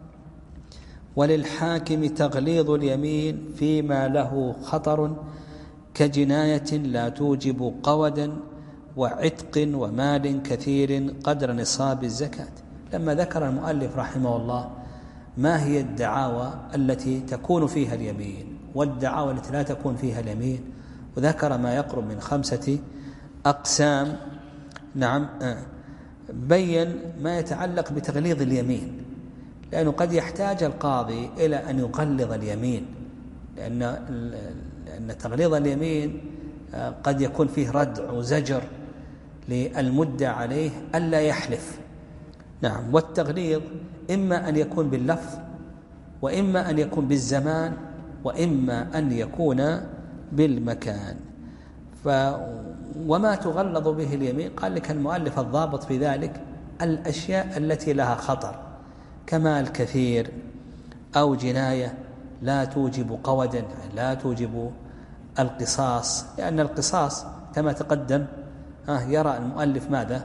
وللحاكم تغليظ اليمين فيما له خطر كجناية لا توجب قودا وعتق ومال كثير قدر نصاب الزكاة. لما ذكر المؤلف رحمه الله ما هي الدعاوى التي تكون فيها اليمين والدعاوى التي لا تكون فيها اليمين، وذكر ما يقرب من خمسة أقسام. نعم، بين ما يتعلق بتغليظ اليمين، لأنه قد يحتاج القاضي إلى أن يغلظ اليمين، لأن لأن تغليظ اليمين قد يكون فيه ردع وزجر للمدعى عليه ألا يحلف. نعم، والتغليظ إما أن يكون باللفظ وإما أن يكون بالزمان وإما أن يكون بالمكان. ف وما تغلظ به اليمين قال لك المؤلف الضابط في ذلك الأشياء التي لها خطر كمال كثير أو جناية لا توجب قودا، لا توجب القصاص، لأن القصاص كما تقدم ها يرى المؤلف ماذا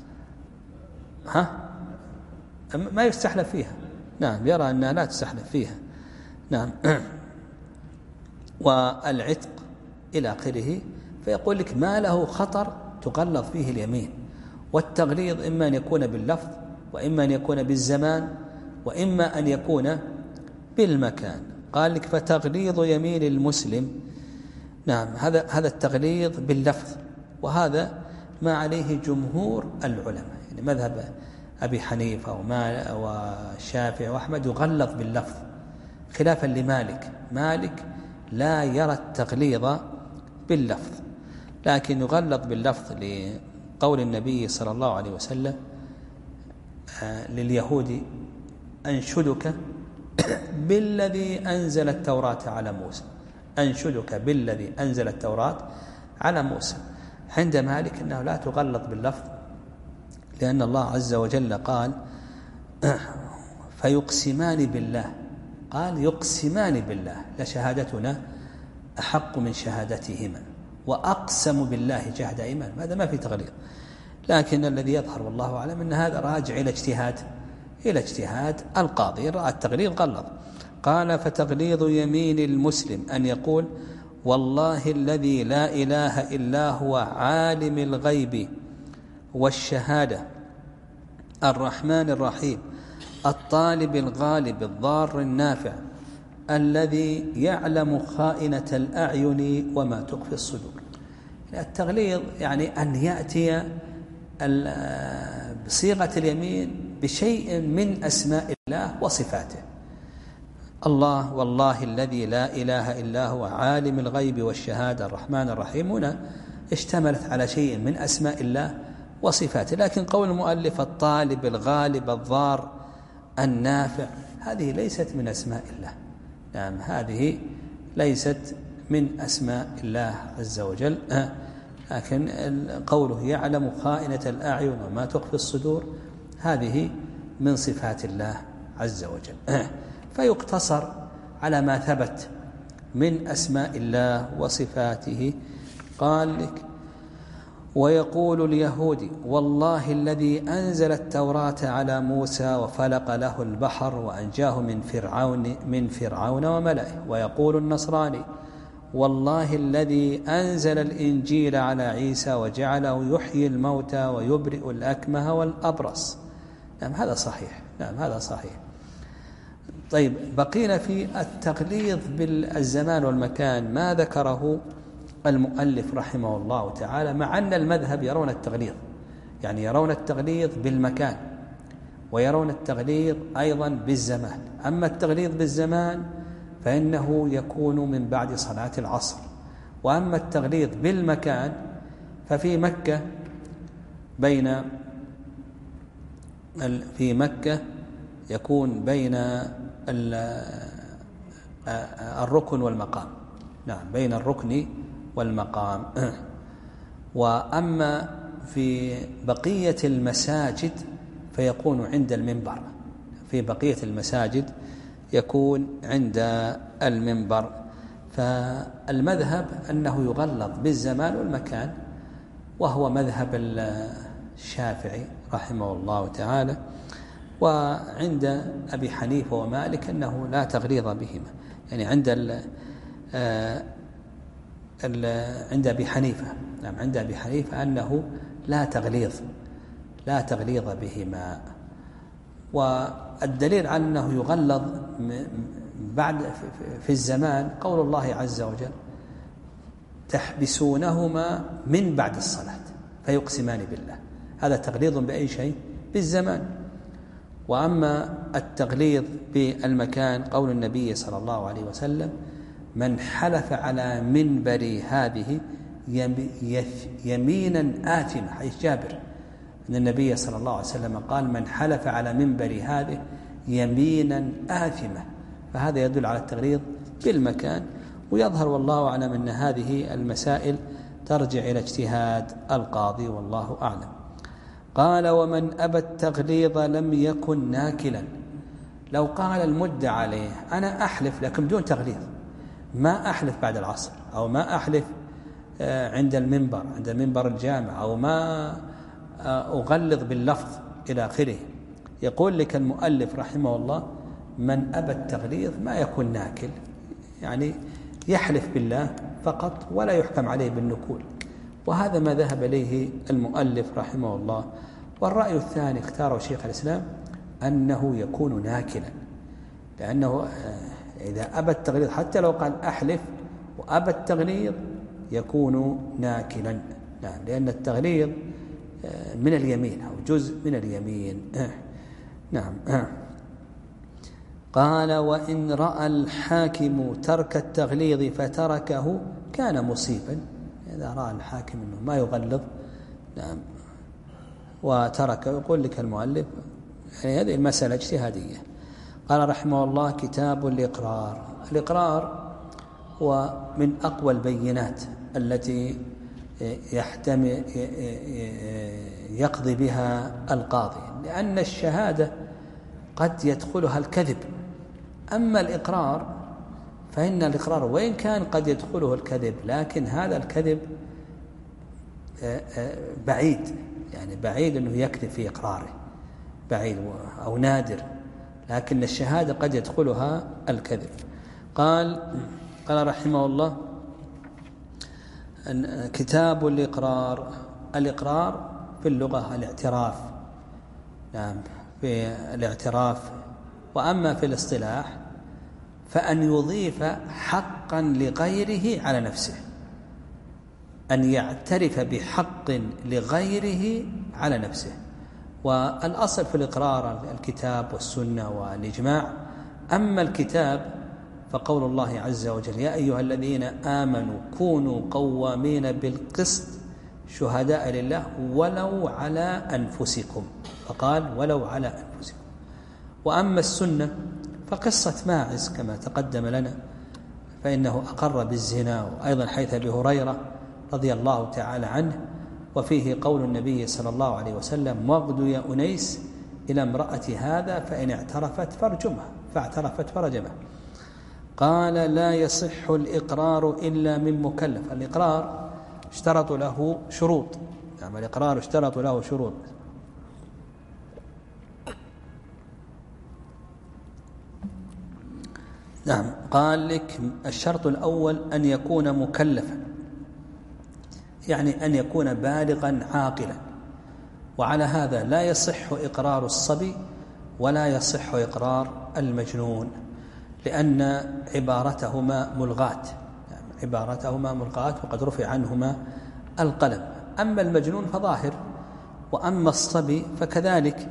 ها ما يستحلف فيها. نعم، يرى أنها لا تستحلف فيها. نعم. والعتق إلى آخره، فيقول لك ما له خطر تغلظ فيه اليمين. والتغليظ إما أن يكون باللفظ وإما أن يكون بالزمان وإما أن يكون بالمكان. قال لك فتغليظ يمين المسلم. نعم، هذا هذا التغليظ باللفظ، وهذا ما عليه جمهور العلماء، يعني مذهب أبي حنيفة والشافعي وأحمد يغلظ باللفظ، خلافا لمالك. مالك لا يرى التغليظ باللفظ، لكن يغلظ باللفظ لقول النبي صلى الله عليه وسلم لليهود أنشدك بالذي أنزل التوراة على موسى، أنشدك بالذي أنزل التوراة على موسى. عند مالك أنه لا تغلظ باللفظ، لأن الله عز وجل قال فيقسمان بالله، قال يقسمان بالله لشهادتنا أحق من شهادتهما، وأقسم بالله جهد أيمان. هذا ما في تغليظ، لكن الذي يظهر والله أعلم أن هذا راجع إلى اجتهاد إلى اجتهاد القاضي، رأى التغليظ غلظ. قال فتغليظ يمين المسلم أن يقول والله الذي لا إله إلا هو عالم الغيب والشهادة الرحمن الرحيم الطالب الغالب الضار النافع الذي يعلم خائنة الأعين وما تخفي الصدور. التغليظ يعني أن يأتي بصيغة اليمين بشيء من أسماء الله وصفاته. الله والله الذي لا إله إلا هو عالم الغيب والشهادة الرحمن الرحيم، هنا اشتملت على شيء من أسماء الله وصفاته. لكن قول المؤلف الطالب الغالب الضار النافع هذه ليست من أسماء الله. نعم، هذه ليست من أسماء الله عز وجل، لكن قوله يعلم خائنة الأعين وما تخفي الصدور هذه من صفات الله عز وجل، فيقتصر على ما ثبت من أسماء الله وصفاته. قال لك ويقول اليهودي والله الذي أنزل التوراة على موسى وفلق له البحر وأنجاه من فرعون من فرعون وملئه. ويقول النصراني والله الذي أنزل الإنجيل على عيسى وجعله يحيي الموتى ويبرئ الأكمه والأبرص. نعم هذا صحيح، نعم هذا صحيح. طيب بقينا في التغليظ بالزمان والمكان، ما ذكره المؤلف رحمه الله تعالى، مع أن المذهب يرون التغليظ، يعني يرون التغليظ بالمكان ويرون التغليظ أيضا بالزمان. أما التغليظ بالزمان فإنه يكون من بعد صلاة العصر، وأما التغليظ بالمكان ففي مكة بين في مكة يكون بين الركن والمقام. نعم بين الركن والمقام. وأما في بقية المساجد فيكون عند المنبر، في بقية المساجد يكون عند المنبر. فالمذهب أنه يغلظ بالزمان والمكان، وهو مذهب الشافعي رحمه الله تعالى. وعند أبي حنيفة ومالك أنه لا تغليظ بهما، يعني عند ال ال عند أبي حنيفة نعم عند أبي حنيفة أنه لا تغليظ لا تغليظ بهما. والدليل على أنه يغلظ بعد في الزمان قول الله عز وجل تحبسونهما من بعد الصلاة فيقسمان بالله، هذا تغليظ بأي شيء؟ بالزمان. وأما التغليظ بالمكان قول النبي صلى الله عليه وسلم من حلف على منبر هذه يمينا آثمة، حيث جابر أن النبي صلى الله عليه وسلم قال من حلف على منبر هذه يمينا آثمة، فهذا يدل على التغليظ بالمكان. ويظهر والله أعلم أن هذه المسائل ترجع إلى اجتهاد القاضي والله أعلم. قال ومن أبى التغليظ لم يكن ناكلا. لو قال المدعى عليه أنا أحلف لكن بدون تغليظ، ما أحلف بعد العصر، أو ما أحلف عند المنبر عند المنبر الجامع، أو ما أغلظ باللفظ إلى آخره، يقول لك المؤلف رحمه الله من أبى التغليظ ما يكون ناكل، يعني يحلف بالله فقط ولا يحكم عليه بالنكول. وهذا ما ذهب إليه المؤلف رحمه الله. والرأي الثاني اختاره شيخ الإسلام أنه يكون ناكلا، لأنه إذا أبى التغليظ حتى لو قال أحلف وأبى التغليظ يكون ناكلا. نعم لأن التغليظ من اليمين أو جزء من اليمين. نعم. قال وإن رأى الحاكم ترك التغليظ فتركه كان مصيبا. إذا رأى الحاكم أنه ما يغلظ نعم وترك، يقول لك المؤلف يعني هذه المسألة اجتهادية. قال رحمه الله كتاب الإقرار. الإقرار هو من أقوى البينات التي يحتمل يقضي بها القاضي، لأن الشهادة قد يدخلها الكذب. أما الإقرار فإن الإقرار وإن كان قد يدخله الكذب، لكن هذا الكذب بعيد، يعني بعيد أنه يكذب في إقراره، بعيد أو نادر، لكن الشهادة قد يدخلها الكذب. قال قال رحمه الله: كتاب الإقرار. الإقرار في اللغة الاعتراف، نعم، في الاعتراف. وأما في الاصطلاح فأن يضيف حقا لغيره على نفسه، أن يعترف بحق لغيره على نفسه. والأصل في الإقرار الكتاب والسنة والإجماع. أما الكتاب فقول الله عز وجل: يا أيها الذين آمنوا كونوا قوامين بالقسط شهداء لله ولو على أنفسكم، فقال ولو على أنفسكم. وأما السنة فقصة ماعز كما تقدم لنا، فإنه أقر بالزنا، وأيضا حيث أبي هريرة رضي الله تعالى عنه، وفيه قول النبي صلى الله عليه وسلم: واغدوا يا أنيس إلى امرأة هذا فإن اعترفت فارجمها، فاعترفت فرجمها. قال: لا يصح الإقرار إلا من مكلف. الإقرار اشترط له شروط، يعني الإقرار اشترط له شروط. نعم، قال لك: الشرط الأول أن يكون مكلفا، يعني أن يكون بالغا عاقلا. وعلى هذا لا يصح إقرار الصبي ولا يصح إقرار المجنون، لأن عبارتهما ملغات، يعني عبارتهما ملغات وقد رفع عنهما القلم. أما المجنون فظاهر، وأما الصبي فكذلك،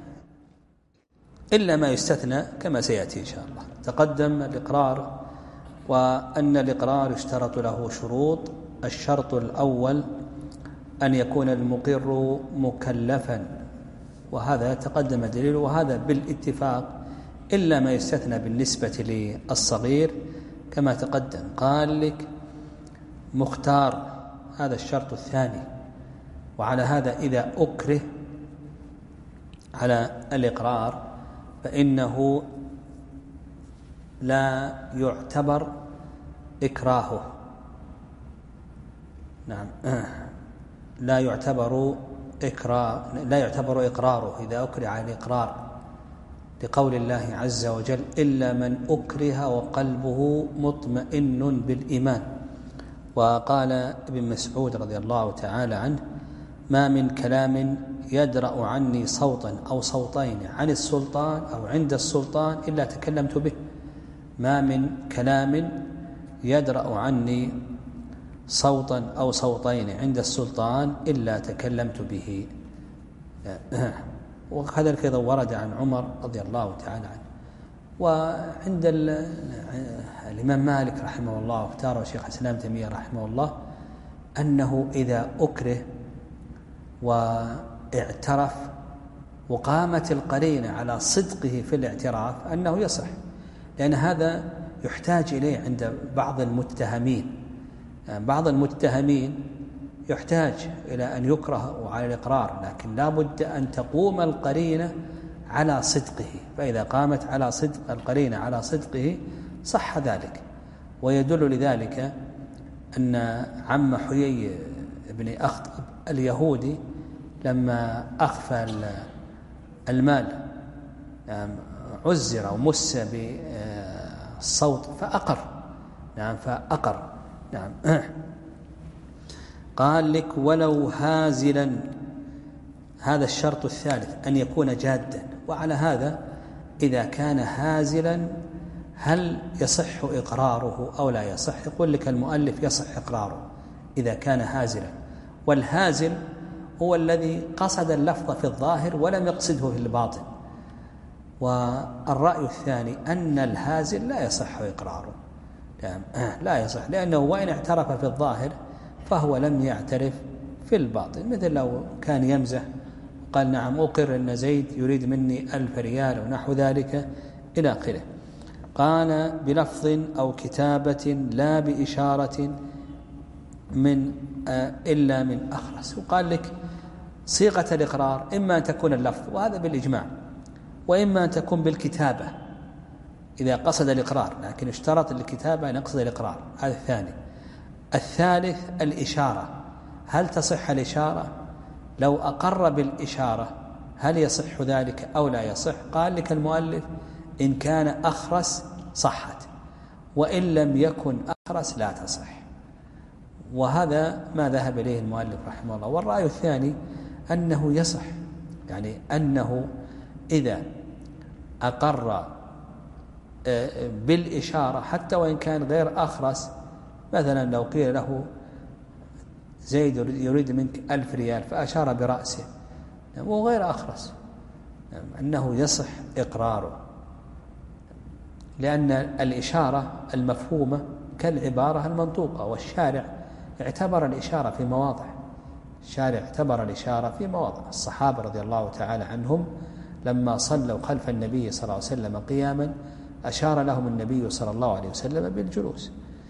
إلا ما يستثنى كما سيأتي إن شاء الله. تقدم الإقرار، وأن الإقرار اشترط له شروط. الشرط الأول أن يكون المقر مكلفا، وهذا تقدم دليل، وهذا بالاتفاق، إلا ما يستثنى بالنسبة للصغير كما تقدم. قال لك: مختار، هذا الشرط الثاني. وعلى هذا إذا أكره على الإقرار فإنه لا يعتبر إكراهه، نعم، لا يعتبر إكراه لا يعتبر إقراره إذا أكره على الإقرار، لقول الله عز وجل: إلا من أكره وقلبه مطمئن بالإيمان. وقال ابن مسعود رضي الله تعالى عنه: ما من كلام يدرأ عني صوتا أو صوتين عن السلطان أو عند السلطان إلا تكلمت به. ما من كلام يدرأ عني صوتا أو صوتين عند السلطان إلا تكلمت به. وكذلك أيضا ورد عن عمر رضي الله تعالى عنه. وعند الإمام مالك رحمه الله، واختاره شيخ الإسلام تيمية رحمه الله، أنه إذا أكره واعترف وقامت القرينة على صدقه في الاعتراف أنه يصح، لأن هذا يحتاج إليه عند بعض المتهمين. يعني بعض المتهمين يحتاج إلى أن يكره على الإقرار، لكن لا بد أن تقوم القرينة على صدقه، فإذا قامت على صدق القرينة على صدقه صح ذلك. ويدل لذلك أن عم حيي بن أخطب اليهودي لما أخفى المال عزر ومس بالصوت فأقر، نعم فأقر، نعم. قال لك: ولو هازلا، هذا الشرط الثالث أن يكون جادا. وعلى هذا إذا كان هازلا هل يصح إقراره أو لا يصح؟ يقول لك المؤلف: يصح إقراره إذا كان هازلا. والهازل هو الذي قصد اللفظ في الظاهر ولم يقصده في الباطن. والرأي الثاني أن الهازل لا يصح إقراره، لا يصح، لأنه وإن اعترف في الظاهر فهو لم يعترف في الباطن. مثل لو كان يمزح قال: نعم أقر أن زيد يريد مني ألف ريال ونحو ذلك إلى آخره. قال: بلفظ أو كتابة لا بإشارة من إلا من أخرس. وقال لك: صيغة الإقرار إما أن تكون اللفظ، وهذا بالإجماع، وإما أن تكون بالكتابة إذا قصد الإقرار، لكن اشترط الكتابة أن يقصد الإقرار. هذا الثاني. الثالث الإشارة، هل تصح الإشارة؟ لو أقر بالإشارة هل يصح ذلك أو لا يصح؟ قال لك المؤلف إن كان أخرس صحت، وإن لم يكن أخرس لا تصح. وهذا ما ذهب إليه المؤلف رحمه الله. والرأي الثاني أنه يصح، يعني أنه إذا أقر بالإشارة حتى وإن كان غير أخرس، مثلا لو قيل له زيد يريد منك ألف ريال فأشار برأسه وهو غير أخرس، أنه يصح إقراره، لأن الإشارة المفهومة كالعبارة المنطوقة، والشارع اعتبر الإشارة في مواضع الشارع اعتبر الإشارة في مواضع. الصحابة رضي الله تعالى عنهم لما صلوا خلف النبي صلى الله عليه وسلم قياما أشار لهم النبي صلى الله عليه وسلم بالجلوس.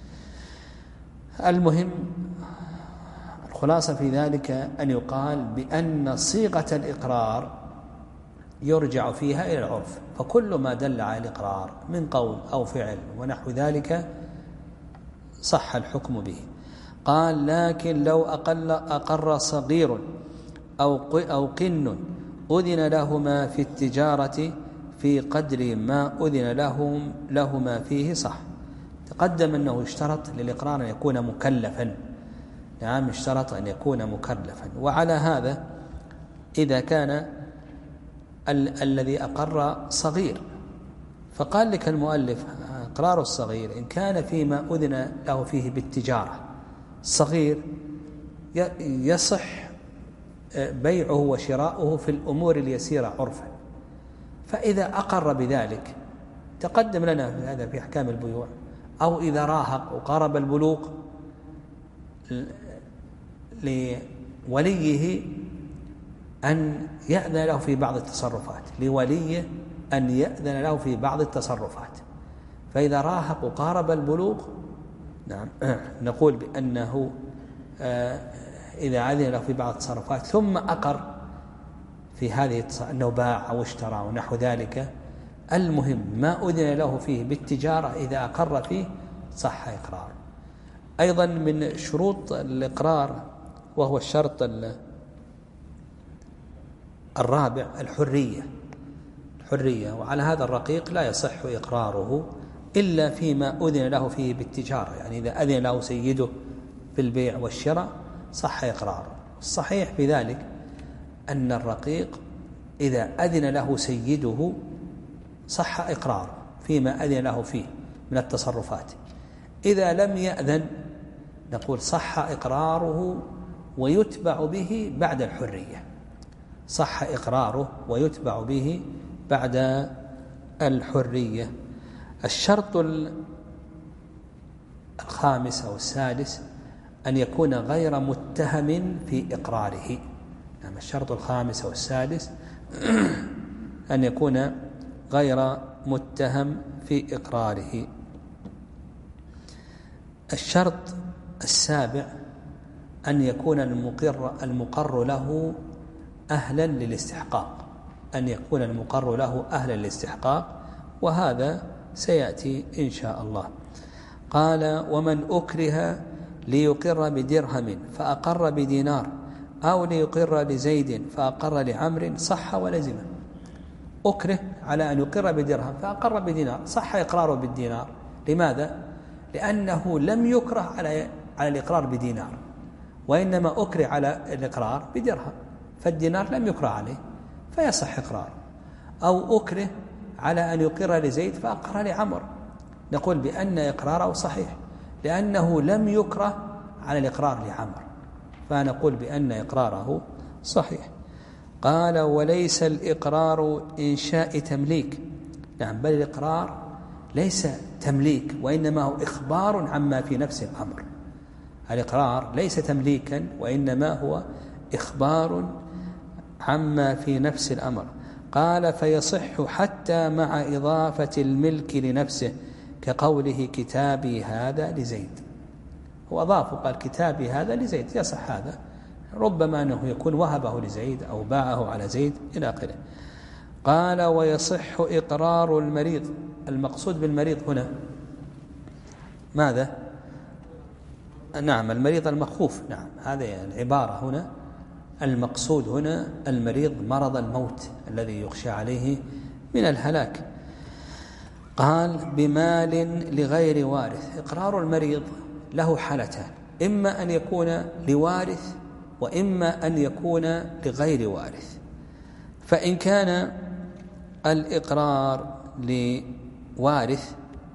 المهم الخلاصة في ذلك أن يقال بأن صيغة الإقرار يرجع فيها إلى العرف، فكل ما دل على الإقرار من قول أو فعل ونحو ذلك صح الحكم به. قال لكن لو أقل أقر صغير أو أو قن أذن لهما في التجارة في قدر ما أذن لهم لهما فيه صح. تقدم أنه اشترط للإقرار أن يكون مكلفا، نعم اشترط أن يكون مكلفا. وعلى هذا إذا كان ال- الذي أقر صغير، فقال لك المؤلف إقرار الصغير إن كان فيما أذن له فيه بالتجارة، الصغير يصح بيعه وشراؤه في الأمور اليسيرة عرفا. فإذا أقر بذلك تقدم لنا هذا في أحكام البيوع، أو إذا راهق وقارب البلوغ لوليه أن يأذن له في بعض التصرفات لوليه أن يأذن له في بعض التصرفات فإذا راهق وقارب البلوغ نعم نقول بأنه إذا أذن له في بعض التصرفات ثم أقر في هذه أنه باع أو اشترى ونحو ذلك، المهم ما أذن له فيه بالتجارة إذا أقر فيه صح إقرار. أيضا من شروط الإقرار وهو الشرط الرابع الحرية الحرية وعلى هذا الرقيق لا يصح إقراره إلا فيما أذن له فيه بالتجارة، يعني إذا أذن له سيده بالبيع والشراء صح إقراره. الصحيح في ذلك أن الرقيق إذا أذن له سيده صح إقراره فيما أذن له فيه من التصرفات. إذا لم يأذن نقول صح إقراره ويتبع به بعد الحرية، صح إقراره ويتبع به بعد الحرية. الشرط الخامس أو السادس أن يكون غير متهم في إقراره. يعني الشرط الخامس أو السادس أن يكون غير متهم في إقراره. الشرط السابع أن يكون المقر, المقر له أهلا للاستحقاق أن يكون المقر له أهلا للاستحقاق، وهذا سيأتي إن شاء الله. قال ومن أكره ليقر بدرهم فأقر بدينار أو ليقر لزيد فأقر لعمر صح ولزمه. أكره على أن يقر بدرهم فأقر بدينار صح إقراره بالدينار. لماذا؟ لأنه لم يكره على على الإقرار بدينار، وإنما أكره على الإقرار بدرهم، فالدينار لم يكره عليه فيصح إقرار. أو أكره على أن يقر لزيد فأقر لعمر، نقول بأن إقراره صحيح لأنه لم يكره على الإقرار لعمر، فنقول بأن إقراره صحيح. قال وليس الإقرار إنشاء تمليك، نعم بل الإقرار ليس تمليك وإنما هو إخبار عما في نفس الأمر. الإقرار ليس تمليكا وإنما هو إخبار عما في نفس الأمر. قال فيصح حتى مع إضافة الملك لنفسه كقوله كتابي هذا لزيد، وأضافه قال كتابي هذا لزيد يصح هذا، ربما أنه يكون وهبه لزيد أو باعه على زيد إلى آخره. قال ويصح إقرار المريض. المقصود بالمريض هنا ماذا؟ نعم المريض المخوف. نعم هذه العبارة هنا المقصود هنا المريض مرض الموت الذي يخشى عليه من الهلاك. قال بمال لغير وارث. إقرار المريض له حالتان، إما أن يكون لوارث وإما أن يكون لغير وارث. فإن كان الإقرار لوارث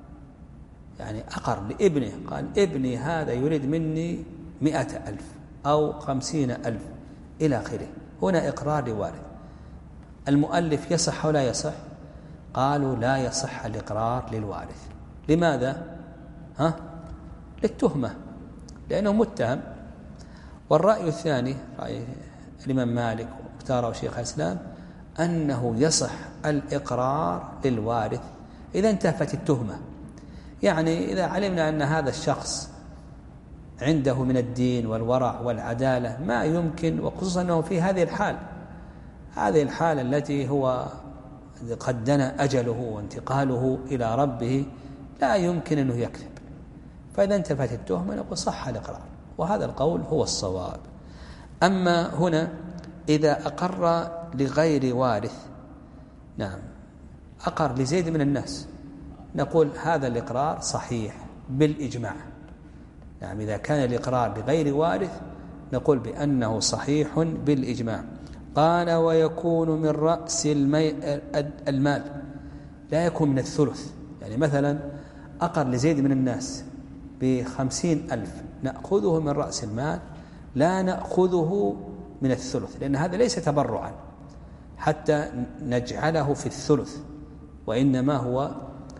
يعني أقر لابنه، قال ابني هذا يريد مني مئة ألف أو خمسين ألف إلى آخره، هنا إقرار لوارث. المؤلف يصح ولا يصح؟ قالوا لا يصح الإقرار للوارث. لماذا؟ ها؟ للتهمة، لأنه متهم. والرأي الثاني رأي الإمام مالك واختاره شيخ الإسلام أنه يصح الإقرار للوارث إذا انتفت التهمة. يعني إذا علمنا أن هذا الشخص عنده من الدين والورع والعدالة ما يمكن، وخصوصا أنه في هذه الحال هذه الحالة التي هو قد دنا أجله وانتقاله إلى ربه لا يمكن أنه يكذب، فإذا انتفت التهمة نقول صح الإقرار، وهذا القول هو الصواب. أما هنا إذا أقر لغير وارث، نعم أقر لزيد من الناس، نقول هذا الإقرار صحيح بالإجماع. نعم إذا كان الإقرار لغير وارث نقول بأنه صحيح بالإجماع. قال ويكون من رأس المال، لا يكون من الثلث. يعني مثلا أقر لزيد من الناس بخمسين ألف، نأخذه من رأس المال لا نأخذه من الثلث، لأن هذا ليس تبرعا حتى نجعله في الثلث، وإنما هو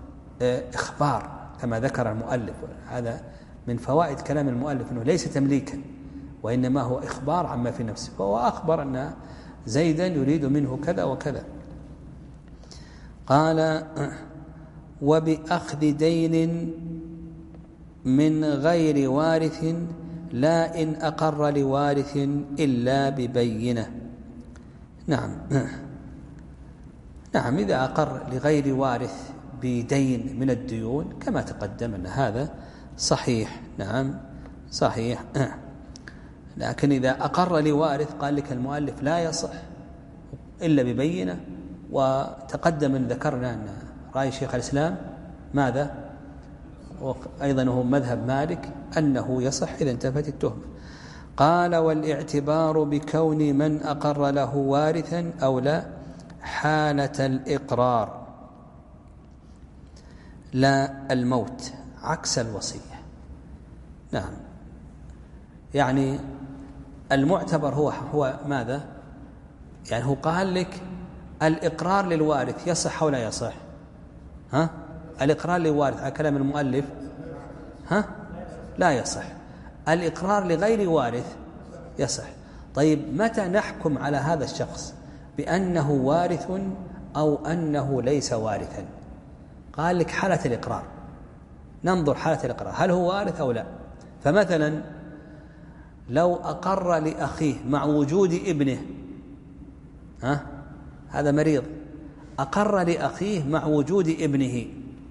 إخبار كما ذكر المؤلف. هذا من فوائد كلام المؤلف أنه ليس تمليكا، وإنما هو إخبار عما في نفسه، فهو أخبر أن زيدا يريد منه كذا وكذا. قال وبأخذ دين من غير وارث لا إن أقر لوارث إلا ببينة. نعم نعم إذا أقر لغير وارث بدين من الديون كما تقدم أن هذا صحيح. نعم صحيح. لكن إذا أقر لوارث قال لك المؤلف لا يصح إلا ببينة. وتقدم أن ذكرنا أن رأي شيخ الإسلام ماذا؟ أيضا هو مذهب مالك أنه يصح إذا انتفت التهمة. قال والاعتبار بكون من أقر له وارثا أو لا حالة الإقرار لا الموت عكس الوصية. نعم يعني المعتبر هو هو ماذا؟ يعني هو قال لك الإقرار للوارث يصح ولا يصح؟ ها؟ الإقرار للوارث على كلام المؤلف ها؟ لا يصح. الإقرار لغير وارث يصح. طيب متى نحكم على هذا الشخص بأنه وارث أو أنه ليس وارثا؟ قال لك حالة الإقرار، ننظر حالة الإقرار هل هو وارث أو لا. فمثلا لو أقر لأخيه مع وجود ابنه، ها؟ هذا مريض، أقر لأخيه مع وجود ابنه،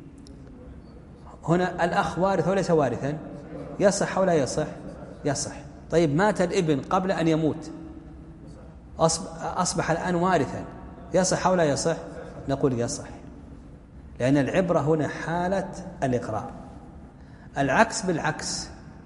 هنا الأخ وارث وليس وارثا؟ يصح ولا يصح؟ يصح. طيب مات الابن قبل أن يموت أصبح الآن وارثا، يصح ولا يصح؟ نقول يصح، لأن العبرة هنا حالة الإقرار. العكس بالعكس،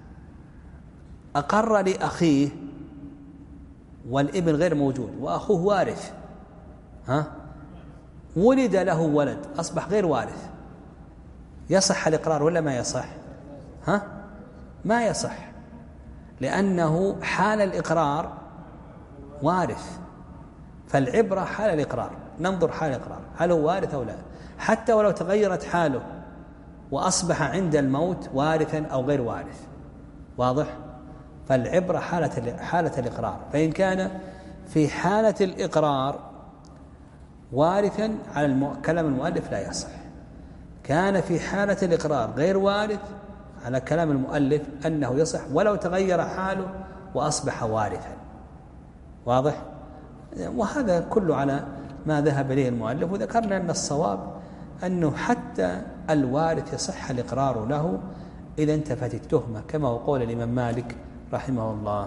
أقر لأخيه والابن غير موجود وأخوه وارث، ها؟ ولد له ولد أصبح غير وارث، يصح الإقرار ولا ما يصح؟ ها؟ ما يصح، لأنه حال الإقرار وارث. فالعبرة حال الإقرار، ننظر حال الإقرار هل هو وارث أو لا، حتى ولو تغيرت حاله وأصبح عند الموت وارثا أو غير وارث. واضح؟ فالعبرة حالة حالة الإقرار. فإن كان في حالة الإقرار وارثا على كلام المؤلف لا يصح، كان في حالة الإقرار غير وارث على كلام المؤلف أنه يصح ولو تغير حاله وأصبح وارثا. واضح؟ وهذا كله على ما ذهب إليه المؤلف. وذكرنا أن الصواب أنه حتى الوارث يصح الإقرار له إذا انتفت التهمة، كما هو قول الإمام مالك رحمه الله.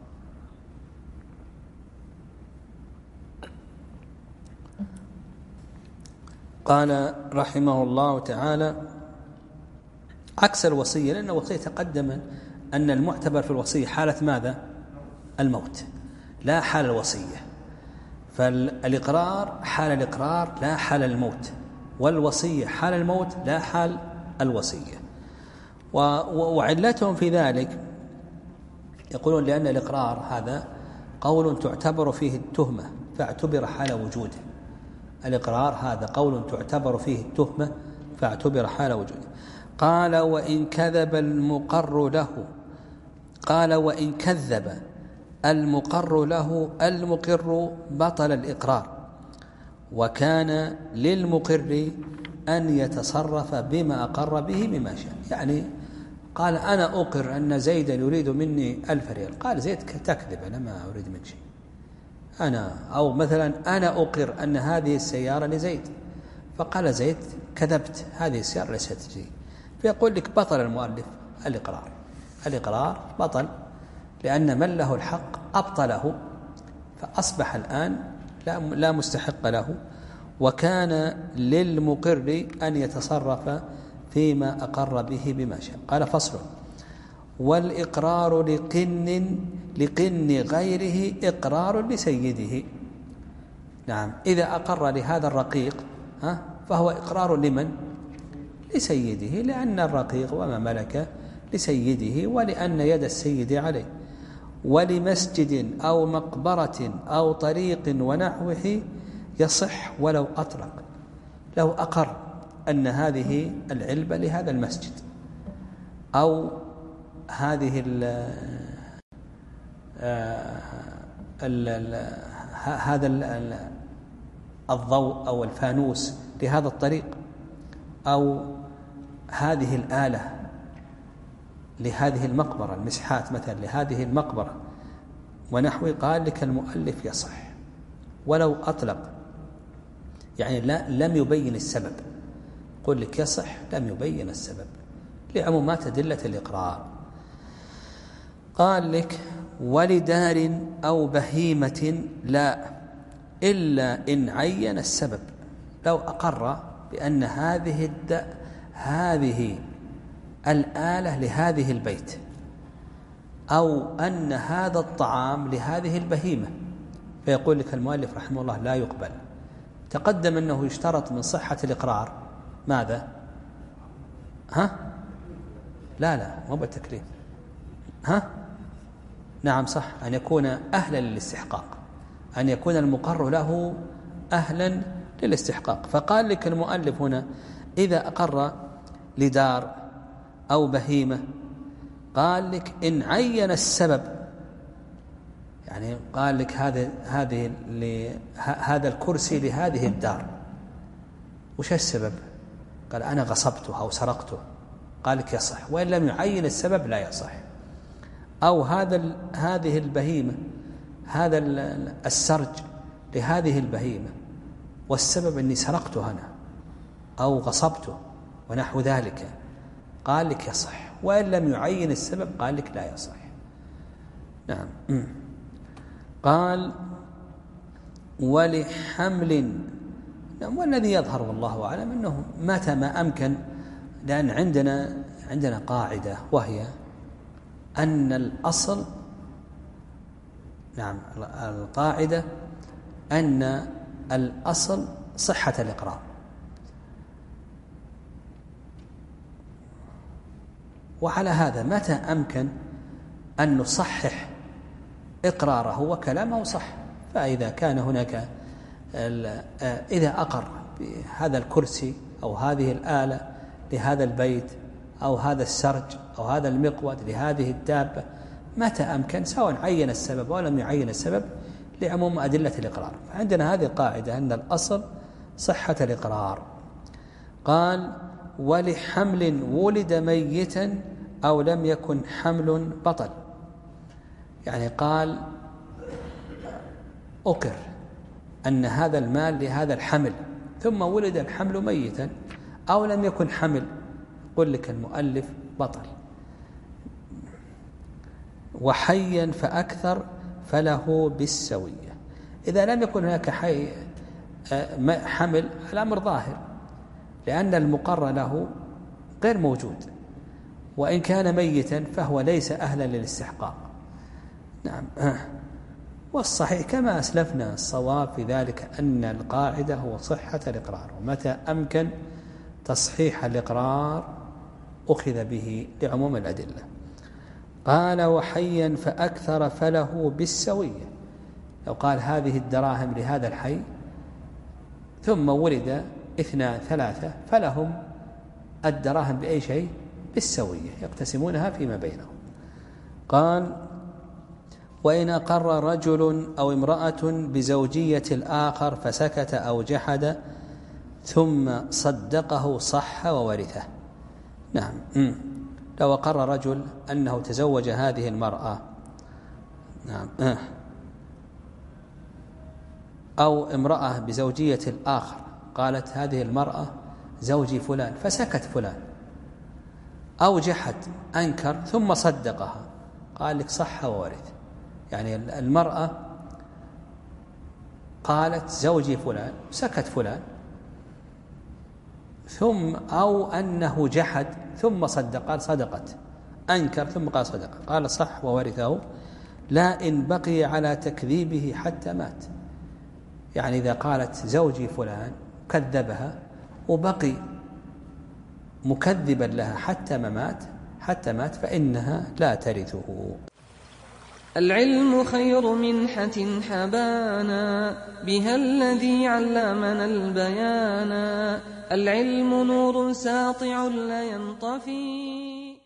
قال رحمه الله تعالى عكس الوصية، لأن الوصية تقدم أن المعتبر في الوصية حالة ماذا؟ الموت، لا حال الوصية. فالإقرار حال الإقرار لا حال الموت، والوصية حال الموت لا حال الوصية. وعلتهم في ذلك يقولون لأن الإقرار هذا قول تعتبر فيه التهمة فاعتبر حال وجوده. الإقرار هذا قول تعتبر فيه التهمة فاعتبر حال وجوده. قال وإن كذب المقر له قال وإن كذب المقر له المقر بطل الإقرار، وكان للمقر أن يتصرف بما أقر به مما شاء. يعني قال أنا أقر أن زيدا يريد مني ألف ريال، قال زيد تكذب أنا ما أريد منك شيء أنا، أو مثلا أنا أقر أن هذه السيارة لزيد، فقال زيد كذبت هذه السيارة ليست لي، فيقول لك بطل المؤلف الإقرار. الإقرار بطل لأن من له الحق أبطله، فأصبح الآن لا مستحق له. وكان للمقر أن يتصرف فيما أقر به بما شاء. قال فصل والإقرار لقن لقن غيره إقرار لسيده. نعم، إذا أقر لهذا الرقيق ها فهو إقرار لمن؟ لسيده، لأن الرقيق وما ملك لسيده، ولأن يد السيد عليه. ولمسجد أو مقبرة أو طريق ونحوه يصح ولو أطلق. لو أقر أن هذه العلبة لهذا المسجد، أو هذه ال ال ال هذا الضوء أو الفانوس لهذا الطريق، أو هذه الآلة لهذه المقبرة، المسحات مثلا لهذه المقبرة ونحوه، قال لك المؤلف يصح ولو أطلق، يعني لا لم يبين السبب. قل لك يصح لم يبين السبب لعمومات أدلة الإقرار. قال لك ولدار أو بهيمة لا إلا إن عين السبب. لو أقر بأن هذه الد... هذه الآلة لهذه البيت، أو أن هذا الطعام لهذه البهيمة، فيقول لك المؤلف رحمه الله لا يقبل. تقدم أنه يشترط من صحة الإقرار ماذا؟ ها؟ لا لا مو بالتكليف. ها؟ نعم صح، أن يكون أهلا للاستحقاق، أن يكون المقر له أهلا للاستحقاق. فقال لك المؤلف هنا إذا أقر لدار أو بهيمة، قال لك إن عين السبب، يعني قال لك هذا هذه هذا الكرسي لهذه الدار، وش السبب؟ قال أنا غصبته أو سرقته، قال لك يصح. وإن لم يعين السبب لا يصح. أو هذا هذه البهيمة، هذا السرج لهذه البهيمة، والسبب أني سرقته أنا أو غصبته ونحو ذلك، قال لك يصح. وإن لم يعين السبب قال لك لا يصح. نعم. قال ولحمل. نعم، والذي يظهر والله أعلم أنه متى ما أمكن، لأن عندنا عندنا قاعدة وهي أن الأصل، نعم القاعدة أن الأصل صحة الإقرار، وعلى هذا متى أمكن أن نصحح إقراره وكلامه صح. فإذا كان هناك إذا أقر بهذا الكرسي أو هذه الآلة لهذا البيت أو هذا السرج أو هذا المقود لهذه الدابة، متى أمكن، سواء عين السبب أو لم يعين السبب، لعموم أدلة الإقرار. فعندنا هذه القاعدة أن الأصل صحة الإقرار. قال ولحمل ولد ميتا أو لم يكن حمل بطل. يعني قال أقر أن هذا المال لهذا الحمل ثم ولد الحمل ميتا أو لم يكن حمل، قل لك المؤلف بطل. وحيا فأكثر فله بالسوية. إذا لم يكن هناك حي حمل الأمر ظاهر، لأن المقر له غير موجود، وإن كان ميتا فهو ليس أهلا للاستحقاق. نعم. والصحيح كما أسلفنا الصواب في ذلك أن القاعدة هو صحة الإقرار، ومتى أمكن تصحيح الإقرار أخذ به لعموم الأدلة. قال وحيا فأكثر فله بالسوية. لو قال هذه الدراهم لهذا الحي ثم ولد اثنان ثلاثة فلهم الدراهم بأي شيء؟ بالسوية، يقتسمونها فيما بينهم. قال وإن أقر رجل أو امرأة بزوجية الآخر فسكت أو جحد ثم صدقه صح وورثه. نعم. لو أقر رجل أنه تزوج هذه المرأة، نعم، أو امرأة بزوجية الآخر، قالت هذه المرأة زوجي فلان، فسكت فلان، أو جحد أنكر ثم صدقها، قال لك صح وورث. يعني المرأة قالت زوجي فلان، سكت فلان، ثم أو أنه جحد ثم صدق، قال صدقت، أنكر ثم قال صدق، قال صح وورثه. لا إن بقي على تكذيبه حتى مات. يعني إذا قالت زوجي فلان كذبها وبقي مكذبا لها حتى ما مات حتى مات فإنها لا ترثه. العلم خير منحة حبانا، بها الذي علمنا البيانا. العلم نور ساطع لا ينطفي.